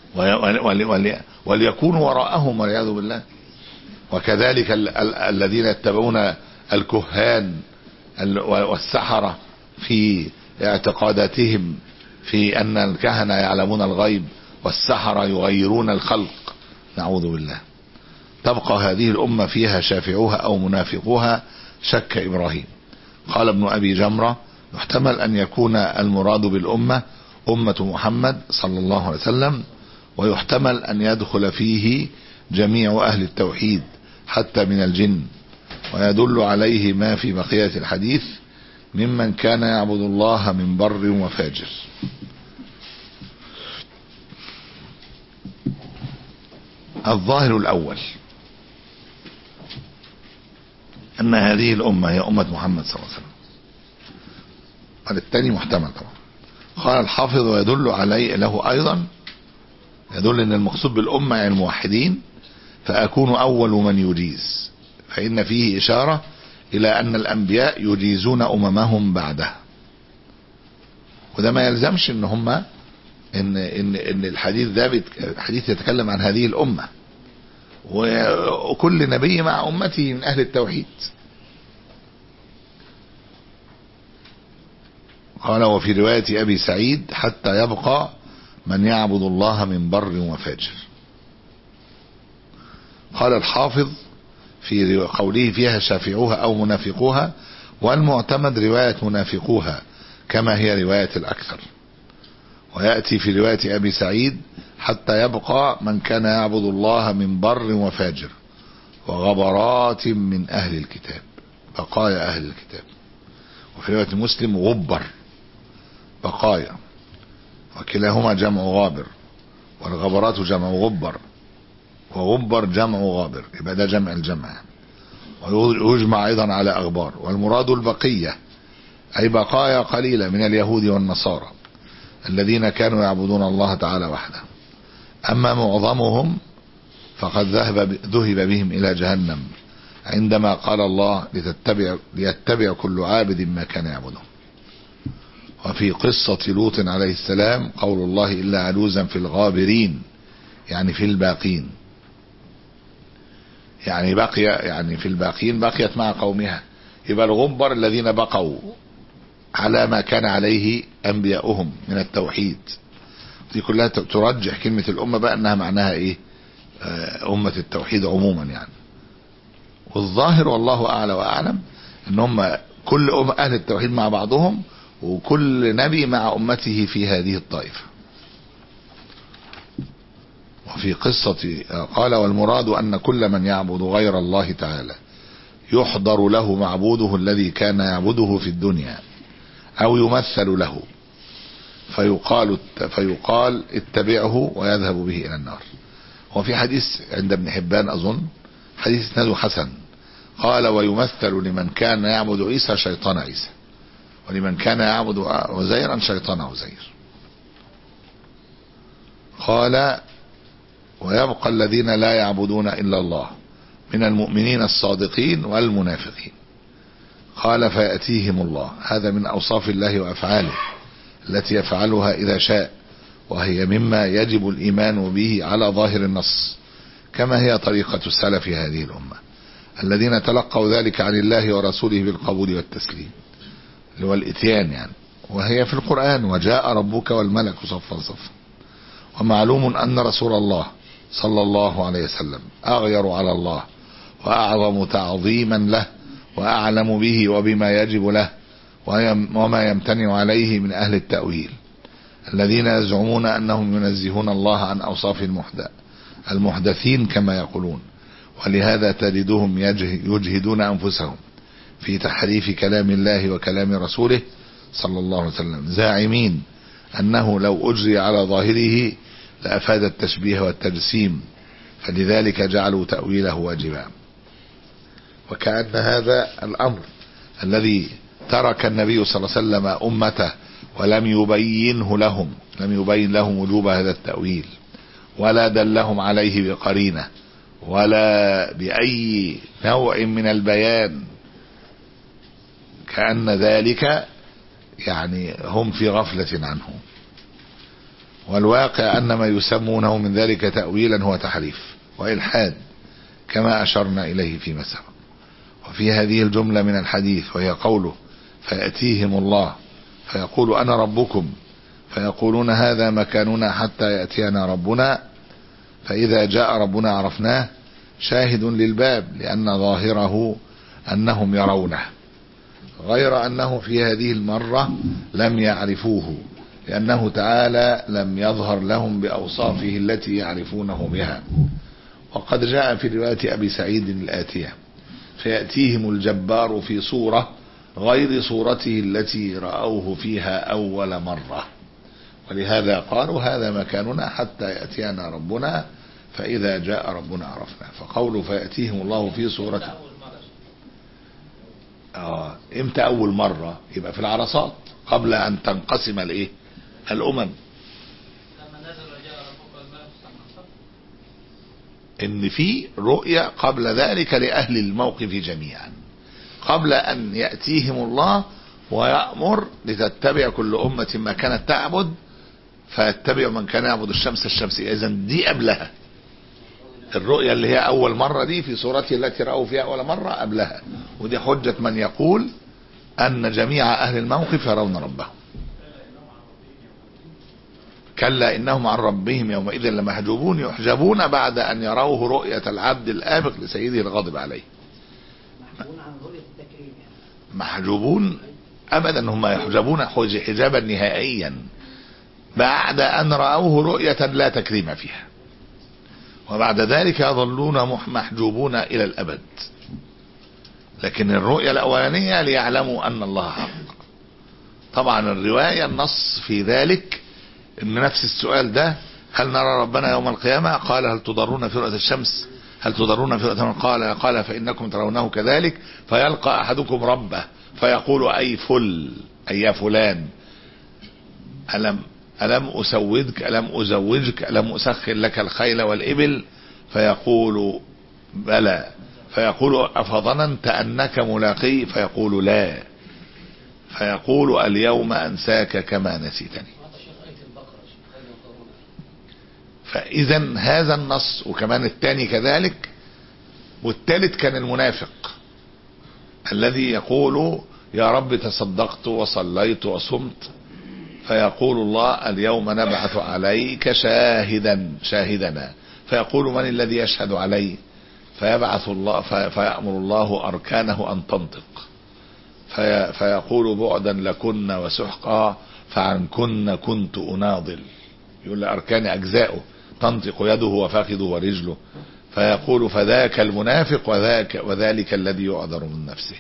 وليكونوا وراءهم والعياذ بالله. وكذلك ال ال الذين يتبعون الكهان والسحرة في اعتقاداتهم في ان الكهنة يعلمون الغيب والسحرة يغيرون الخلق، نعوذ بالله. تبقى هذه الامة فيها شافعوها او منافقوها شك ابراهيم. قال ابن ابي جمرة يحتمل ان يكون المراد بالامة امة محمد صلى الله عليه وسلم، ويحتمل ان يدخل فيه جميع اهل التوحيد حتى من الجن، ويدل عليه ما في بقية الحديث ممن كان يعبد الله من بر وفاجر. الظاهر الاول ان هذه الامة هي امة محمد صلى الله عليه وسلم. قال الثاني محتمل طبعا. قال الحافظ ويدل عليه له ايضا، يدل ان المقصود بالامة يعني الموحدين، فاكون اول من يجيز، فان فيه اشارة الى ان الانبياء يجيزون اممهم بعده. وده ما يلزمش ان هم ان ان ان الحديث ده الحديث يتكلم عن هذه الامة، وكل نبي مع امته من اهل التوحيد. قال وفي رواية ابي سعيد حتى يبقى من يعبد الله من بر وفاجر. قال الحافظ في قوله فيها شافعوها او منافقوها، والمعتمد رواية منافقوها كما هي رواية الاكثر. ويأتي في رواية ابي سعيد حتى يبقى من كان يعبد الله من بر وفاجر وغبرات من اهل الكتاب، بقايا اهل الكتاب. وفي رواية مسلم غبر، بقايا، وكلاهما جمع غابر، والغبرات جمع غبر، وغبر جمع غابر، يبقى ده جمع الجمع. ويجمع ايضا على اغبار، والمراد البقية اي بقايا قليلة من اليهود والنصارى الذين كانوا يعبدون الله تعالى وحده. اما معظمهم فقد ذهب ذهب بهم إلى جهنم عندما قال الله لتتبع ليتبع كل عابد ما كان يعبده. وفي قصة لوط عليه السلام قول الله إلا عجوزا في الغابرين، يعني في الباقين، يعني بقي يعني في الباقين بقيت مع قومها، يبقى الغبر الذين بقوا على ما كان عليه أنبياؤهم من التوحيد. دي كلها ترجح كلمة الأمة بقى أنها معناها إيه؟ أمة التوحيد عموما يعني. والظاهر والله أعلى وأعلم أن هم كل أمة أهل التوحيد مع بعضهم، وكل نبي مع أمته في هذه الطائفة. وفي قصة قال والمراد أن كل من يعبد غير الله تعالى يحضر له معبوده الذي كان يعبده في الدنيا أو يمثل له فيقال فيقال اتبعه ويذهب به إلى النار. وفي حديث عند ابن حبان أظن حديث اسناده حسن قال ويمثل لمن كان يعبد عيسى شيطان عيسى، ولمن كان يعبد عزيرا شيطان عزير. قال ويبقى الذين لا يعبدون إلا الله من المؤمنين الصادقين والمنافقين. قال فيأتيهم الله، هذا من أوصاف الله وأفعاله التي يفعلها إذا شاء، وهي مما يجب الإيمان به على ظاهر النص، كما هي طريقة السلف هذه الأمة الذين تلقوا ذلك عن الله ورسوله بالقبول والتسليم اللي هو الإتيان يعني. وهي في القرآن وجاء ربك والملك صفا صفا. ومعلوم أن رسول الله صلى الله عليه وسلم أغير على الله وأعظم تعظيما له وأعلم به وبما يجب له وما يمتنع عليه من أهل التأويل الذين يزعمون أنهم ينزهون الله عن أوصاف المحدث المحدثين كما يقولون. ولهذا تجدهم يجهدون أنفسهم في تحريف كلام الله وكلام رسوله صلى الله عليه وسلم، زاعمين أنه لو أجري على ظاهره لأفاد التشبيه والتجسيم، فلذلك جعلوا تأويله واجبا. وكأن هذا الأمر الذي ترك النبي صلى الله عليه وسلم أمته ولم يبينه لهم، لم يبين لهم وجوب هذا التأويل ولا دلهم عليه بقرينة ولا بأي نوع من البيان، كأن ذلك يعني هم في غفلة عنه. والواقع أن ما يسمونه من ذلك تأويلا هو تحريف وإلحاد كما أشرنا إليه في مسألة. وفي هذه الجملة من الحديث وهي قوله فيأتيهم الله فيقول أنا ربكم فيقولون هذا مكاننا حتى يأتينا ربنا، فإذا جاء ربنا عرفناه، شاهد للباب لأن ظاهره أنهم يرونه، غير أنه في هذه المرة لم يعرفوه لأنه تعالى لم يظهر لهم بأوصافه التي يعرفونه بها. وقد جاء في رواية أبي سعيد الآتية فيأتيهم الجبار في صورة غير صورته التي رأوه فيها أول مرة، ولهذا قالوا هذا مكاننا حتى يأتينا ربنا فإذا جاء ربنا عرفنا. فقوله فيأتيهم الله في صورته آه امتى أول مرة؟ يبقى في العرصات قبل أن تنقسم الايه الأمم، إن في رؤية قبل ذلك لأهل الموقف جميعا قبل أن يأتيهم الله ويأمر لتتبع كل أمة ما كانت تعبد فيتبع من كان يعبد الشمس الشمسية. إذن دي قبلها الرؤية اللي هي أول مرة دي في صورته التي رأوا فيها أول مرة قبلها، ودي حجة من يقول أن جميع أهل الموقف يرون ربهم. كلا إنهم عن ربهم يومئذ لمحجوبون يحجبون بعد أن يروه رؤية العبد الآبق لسيده الغاضب عليه. محجوبون أبدا، هم يحجبون حجابا نهائيا بعد أن رأوه رؤية لا تكريم فيها، وبعد ذلك يظلون محجوبون إلى الأبد. لكن الرؤية الأولانية ليعلموا أن الله حق. طبعا الرواية النص في ذلك إن نفس السؤال ده هل نرى ربنا يوم القيامة؟ قال هل تضرون في رؤية الشمس؟ هل تضرون في رؤية؟ قال قال فإنكم ترونه كذلك فيلقى أحدكم ربه فيقول أي فل أي يا فلان ألم ألم أسودك ألم أزوجك ألم أسخر لك الخيل والإبل فيقول بلى، فيقول أفظننت أنك ملاقي؟ فيقول لا، فيقول اليوم أنساك كما نسيتني. فإذا هذا النص، وكمان الثاني كذلك، والثالث كان المنافق الذي يقول يا رب تصدقت وصليت وصمت، فيقول الله اليوم نبعث عليك شاهدا شاهدنا، فيقول من الذي يشهد علي؟ فيبعث الله فيأمر الله أركانه أن تنطق، في فيقول بعدا لكن وسحقا فعنكن كنت أناضل. يقول لأركان أجزائه تنطق يده وفخذه ورجله، فيقول فذاك المنافق وذاك وذلك الذي يعذر من نفسه،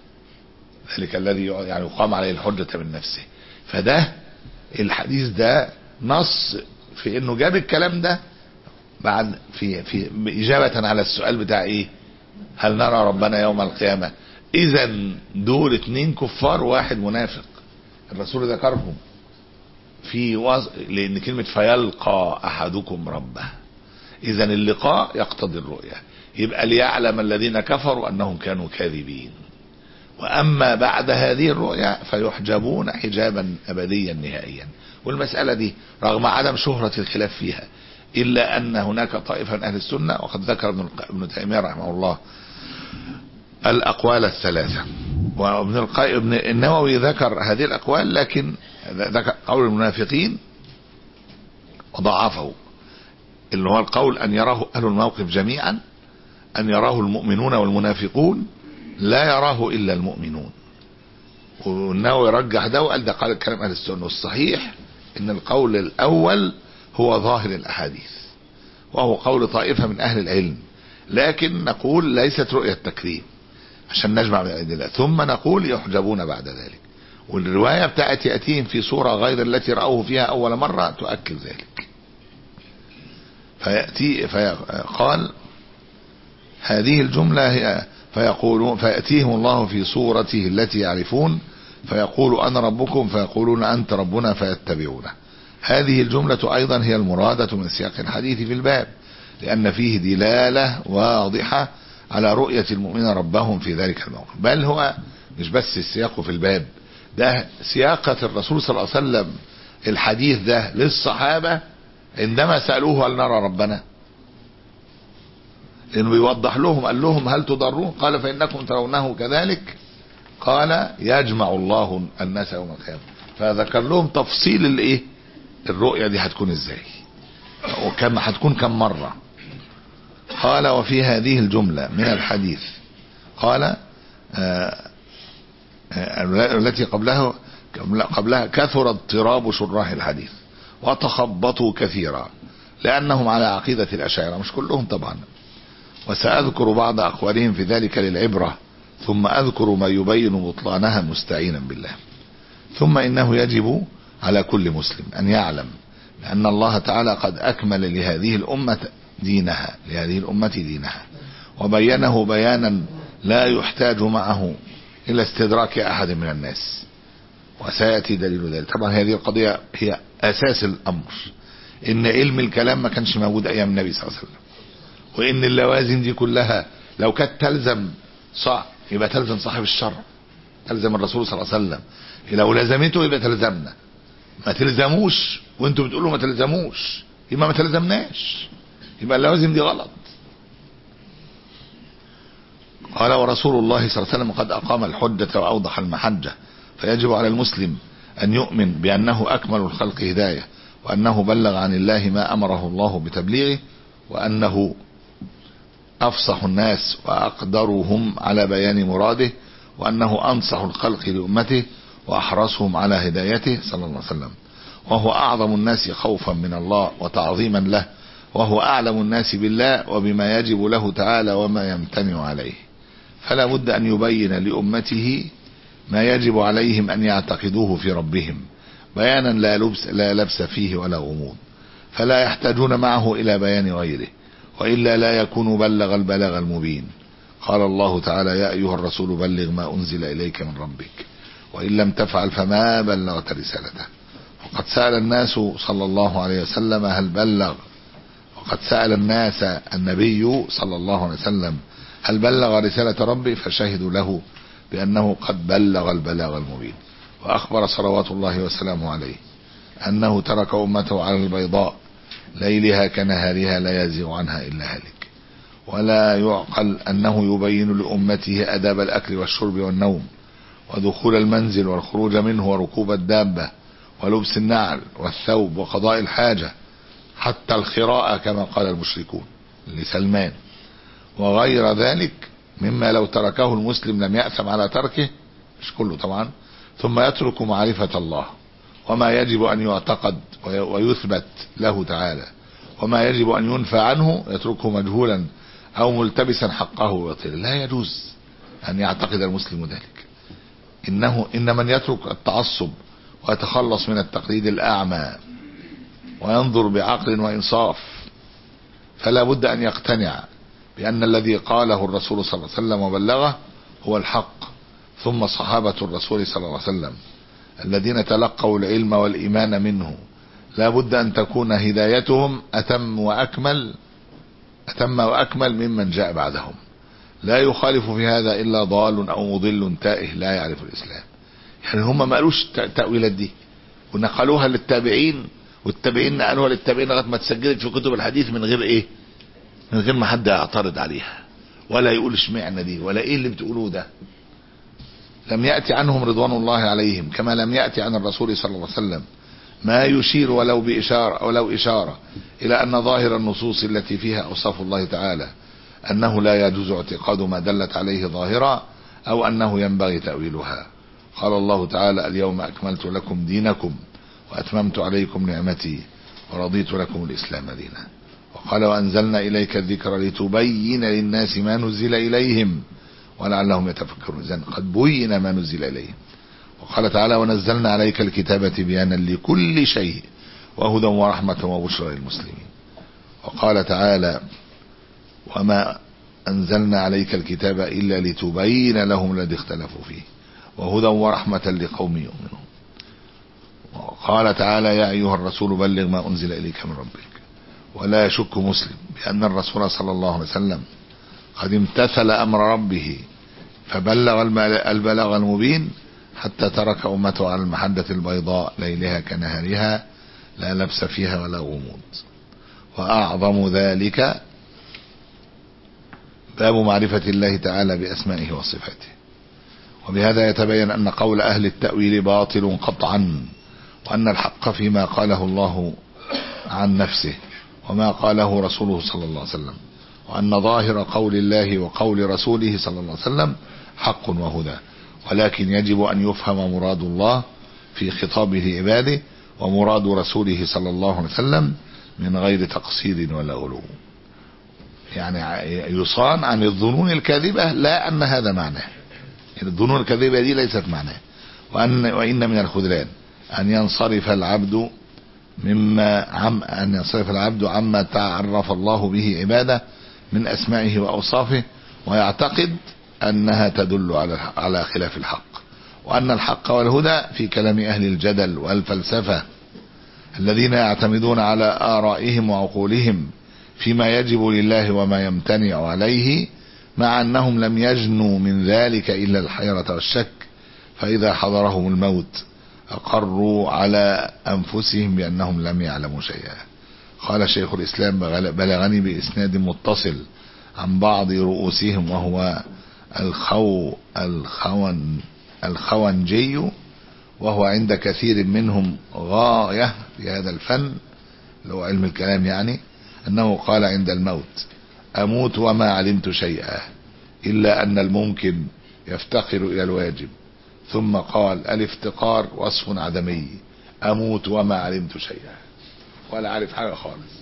ذلك الذي يعني يقام عليه الحجة من نفسه. فده الحديث ده نص في انه جاب الكلام ده بعد في في إجابة على السؤال بتاع ايه، هل نرى ربنا يوم القيامة؟ اذا دول اتنين كفار واحد منافق الرسول ذكرهم في وز... لان كلمة فيلقى احدكم ربه، اذا اللقاء يقتضي الرؤية، يبقى ليعلم الذين كفروا انهم كانوا كاذبين. واما بعد هذه الرؤية فيحجبون حجابا ابديا نهائيا. والمسألة دي رغم عدم شهرة الخلاف فيها الا ان هناك طائفة من اهل السنة، وقد ذكر ابن ابن تيمية رحمه الله الاقوال الثلاثة، وابن القيم ابن النووي ذكر هذه الاقوال، لكن ذكر قول المنافقين وضعفه، اللي هو القول ان يراه اهل الموقف جميعا، ان يراه المؤمنون والمنافقون، لا يراه الا المؤمنون. والنووي رجح ده وقال ده قال كلام اهل السنة، والصحيح ان القول الاول هو ظاهر الاحاديث، وهو قول طائفة من اهل العلم، لكن نقول ليست رؤية تكريم عشان نجمع من الادله، ثم نقول يحجبون بعد ذلك. والرواية بتاعت يأتيهم في صورة غير التي رأوه فيها اول مرة تؤكد ذلك. فيأتي فقال هذه الجملة هي فيقولون فيأتيهم الله في صورته التي يعرفون فيقول أنا ربكم فيقولون أنت ربنا فيتبعونه. هذه الجملة أيضا هي المرادة من سياق الحديث في الباب، لأن فيه دلالة واضحة على رؤية المؤمنين ربهم في ذلك الموقف. بل هو مش بس السياق في الباب ده، سياقة الرسول صلى الله عليه وسلم الحديث ده للصحابة عندما سألوه هل نرى ربنا، لأنه يوضح لهم، قال لهم هل تضرون؟ قال فإنكم ترونه كذلك، قال يجمع الله الناس يوم القيامة. فذكر لهم تفصيل الايه الرؤية دي هتكون ازاي وكم هتكون كم مرة. قال وفي هذه الجملة من الحديث قال آه آه التي قبلها قبلها كثر اضطراب شراح الحديث وتخبطوا كثيرا لأنهم على عقيدة الأشاعرة، مش كلهم طبعا، وسأذكر بعض أقوالهم في ذلك للعبرة، ثم أذكر ما يبين بطلانها مستعينا بالله. ثم إنه يجب على كل مسلم أن يعلم أن الله تعالى قد أكمل لهذه الأمة دينها لهذه الأمة دينها وبينه بيانا لا يحتاج معه إلى استدراك أحد من الناس، وسيأتي دليل ذلك. طبعا هذه القضية هي أساس الأمر، إن علم الكلام ما كانش موجود أيام النبي صلى الله عليه وسلم، وإن اللوازم دي كلها لو كانت تلزم صح يبقى تلزم صاحب الشرع، تلزم الرسول صلى الله عليه وسلم، لو لزمته يبقى تلزمنا، ما تلزموش وانتوا بتقولوا ما تلزموش يبقى ما تلزمناش، يبقى اللوازم دي غلط. قال ورسول الله صلى الله عليه وسلم قد أقام الحجة وأوضح المحجة، فيجب على المسلم أن يؤمن بأنه أكمل الخلق هداية، وأنه بلغ عن الله ما أمره الله بتبليغه، وأنه أفصح الناس وأقدرهم على بيان مراده، وأنه أنصح الخلق لأمته وأحرصهم على هدايته صلى الله عليه وسلم، وهو أعظم الناس خوفا من الله وتعظيما له، وهو أعلم الناس بالله وبما يجب له تعالى وما يمتنع عليه، فلا بد أن يبين لأمته ما يجب عليهم أن يعتقدوه في ربهم بيانا لا لبس, لا لبس فيه ولا غموض، فلا يحتاجون معه إلى بيان غيره، وإلا لا يكون بلغ البلاغ المبين. قال الله تعالى يا أيها الرسول بلغ ما أنزل إليك من ربك وإن لم تفعل فما بلغت رسالته. وقد سأل الناس صلى الله عليه وسلم هل بلغ، وقد سأل الناس النبي صلى الله عليه وسلم هل بلغ رسالة ربي فشهدوا له بأنه قد بلغ البلاغ المبين. وأخبر صلوات الله وسلامه عليه أنه ترك أمته على البيضاء ليلها كنهارها لا يزيغ عنها إلا هالك. ولا يعقل أنه يبين لأمته أداب الأكل والشرب والنوم ودخول المنزل والخروج منه وركوب الدابة ولبس النعل والثوب وقضاء الحاجة حتى الخراءة كما قال المشركون لسلمان، وغير ذلك مما لو تركه المسلم لم يأثم على تركه، مش كله طبعا، ثم يترك معرفة الله وما يجب أن يعتقد ويثبت له تعالى وما يجب أن ينفى عنه يتركه مجهولا أو ملتبسا حقه وباطلا. لا يجوز أن يعتقد المسلم ذلك. إنه إن من يترك التعصب ويتخلص من التقليد الأعمى وينظر بعقل وإنصاف فلا بد أن يقتنع بأن الذي قاله الرسول صلى الله عليه وسلم وبلغه هو الحق، ثم صحابة الرسول صلى الله عليه وسلم الذين تلقوا العلم والإيمان منه لا بد أن تكون هدايتهم أتم وأكمل أتم وأكمل ممن جاء بعدهم. لا يخالف في هذا إلا ضال أو مضل تائه لا يعرف الإسلام. يعني هم ما قالوش التأويلات دي ونقلوها للتابعين، والتابعين نقلوها للتابعين لغايه ما اتسجلت في كتب الحديث من غير ايه؟ من غير ما حد يعترض عليها ولا يقول اشمعنى دي ولا ايه اللي بتقولوه ده. لم يأتي عنهم رضوان الله عليهم كما لم يأتي عن الرسول صلى الله عليه وسلم ما يشير ولو بإشارة ولو إشارة إلى أن ظاهر النصوص التي فيها أوصاف الله تعالى أنه لا يجوز اعتقاد ما دلت عليه ظاهرا أو أنه ينبغي تأويلها. قال الله تعالى اليوم أكملت لكم دينكم وأتممت عليكم نعمتي ورضيت لكم الإسلام دينا. وقال وأنزلنا إليك الذكر لتبين للناس ما نزل إليهم ولعلهم يتفكرون. إذن قد بين ما نزل إليهم. وقال تعالى ونزلنا عليك الكتاب بيانا لكل شيء وهدى ورحمة وبشرى للمسلمين. وقال تعالى وما أنزلنا عليك الكتاب إلا لتبين لهم الذي اختلفوا فيه وهدى ورحمة لقوم يؤمنون. وقال تعالى يا أيها الرسول بلغ ما أنزل إليك من ربك. ولا يشك مسلم بأن الرسول صلى الله عليه وسلم قد امتثل أمر ربه فبلغ البلاغ المبين حتى ترك أمته على المحجة البيضاء ليلها كنهارها لا لبس فيها ولا غموض. وأعظم ذلك باب معرفة الله تعالى بأسمائه وصفاته. وبهذا يتبين أن قول أهل التأويل باطل قطعا، وأن الحق فيما قاله الله عن نفسه وما قاله رسوله صلى الله عليه وسلم، وأن ظاهر قول الله وقول رسوله صلى الله عليه وسلم حق وهدى، ولكن يجب أن يفهم مراد الله في خطابه عباده ومراد رسوله صلى الله عليه وسلم من غير تقصير ولا غلو. يعني يصان عن الظنون الكاذبة لا أن هذا معناه، يعني الظنون الكاذبة دي ليست معناه. وأن وإن من الخذلان أن ينصرف العبد مما عم أن ينصرف العبد عما تعرف الله به عباده من أسمائه وأوصافه ويعتقد أنها تدل على على خلاف الحق، وأن الحق والهدى في كلام أهل الجدل والفلسفة الذين يعتمدون على آرائهم وعقولهم فيما يجب لله وما يمتنع عليه، مع أنهم لم يجنوا من ذلك إلا الحيرة والشك، فإذا حضرهم الموت أقروا على أنفسهم بأنهم لم يعلموا شيئا. قال شيخ الإسلام بلغني بإسناد متصل عن بعض رؤوسهم وهو الخو الخون الخونجي، وهو عند كثير منهم غاية في هذا الفن اللي هو علم الكلام، يعني أنه قال عند الموت أموت وما علمت شيئا إلا أن الممكن يفتقر إلى الواجب، ثم قال الافتقار وصف عدمي، أموت وما علمت شيئا ولا عارف حاجة خالص.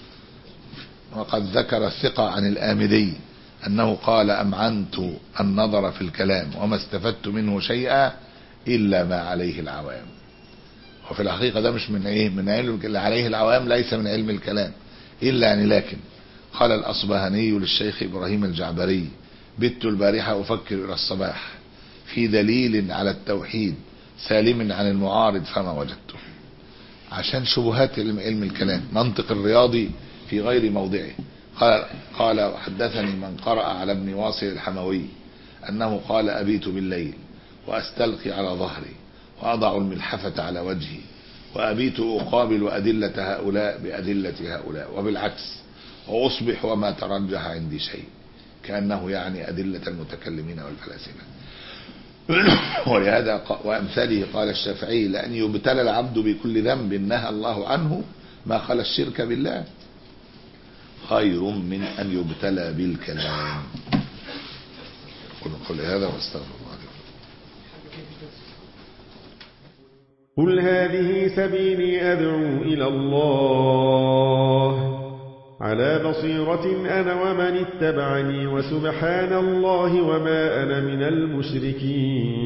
وقد ذكر الثقة عن الآمدي أنه قال أمعنت النظر في الكلام وما استفدت منه شيئا إلا ما عليه العوام. وفي الحقيقة ده مش من ايه من علم اللي عليه العوام، ليس من علم الكلام إلا يعني. لكن قال الأصبهاني للشيخ إبراهيم الجعبري بت البارحة أفكر إلى الصباح في دليل على التوحيد سالم عن المعارض فما وجدته. عشان شبهات علم, علم الكلام، منطق الرياضي في غير موضعه. قال قال حدثني من قرأ على ابن واصل الحموي أنه قال أبيت بالليل وأستلقي على ظهري وأضع الملحفة على وجهي وأبيت أقابل أدلة هؤلاء بأدلة هؤلاء وبالعكس، وأصبح وما ترجح عندي شيء، كأنه يعني أدلة المتكلمين والفلاسفة. ولهذا وأمثاله قال الشافعي: لأن يبتلى العبد بكل ذنب نهى الله عنه ما خلا الشرك بالله خير من أن يبتلى بالكلام. قل هذا واستغفر الله. قل هذه سبيلي أدعو إلى الله على بصيرة أنا ومن اتبعني وسبحان الله وما أنا من المشركين.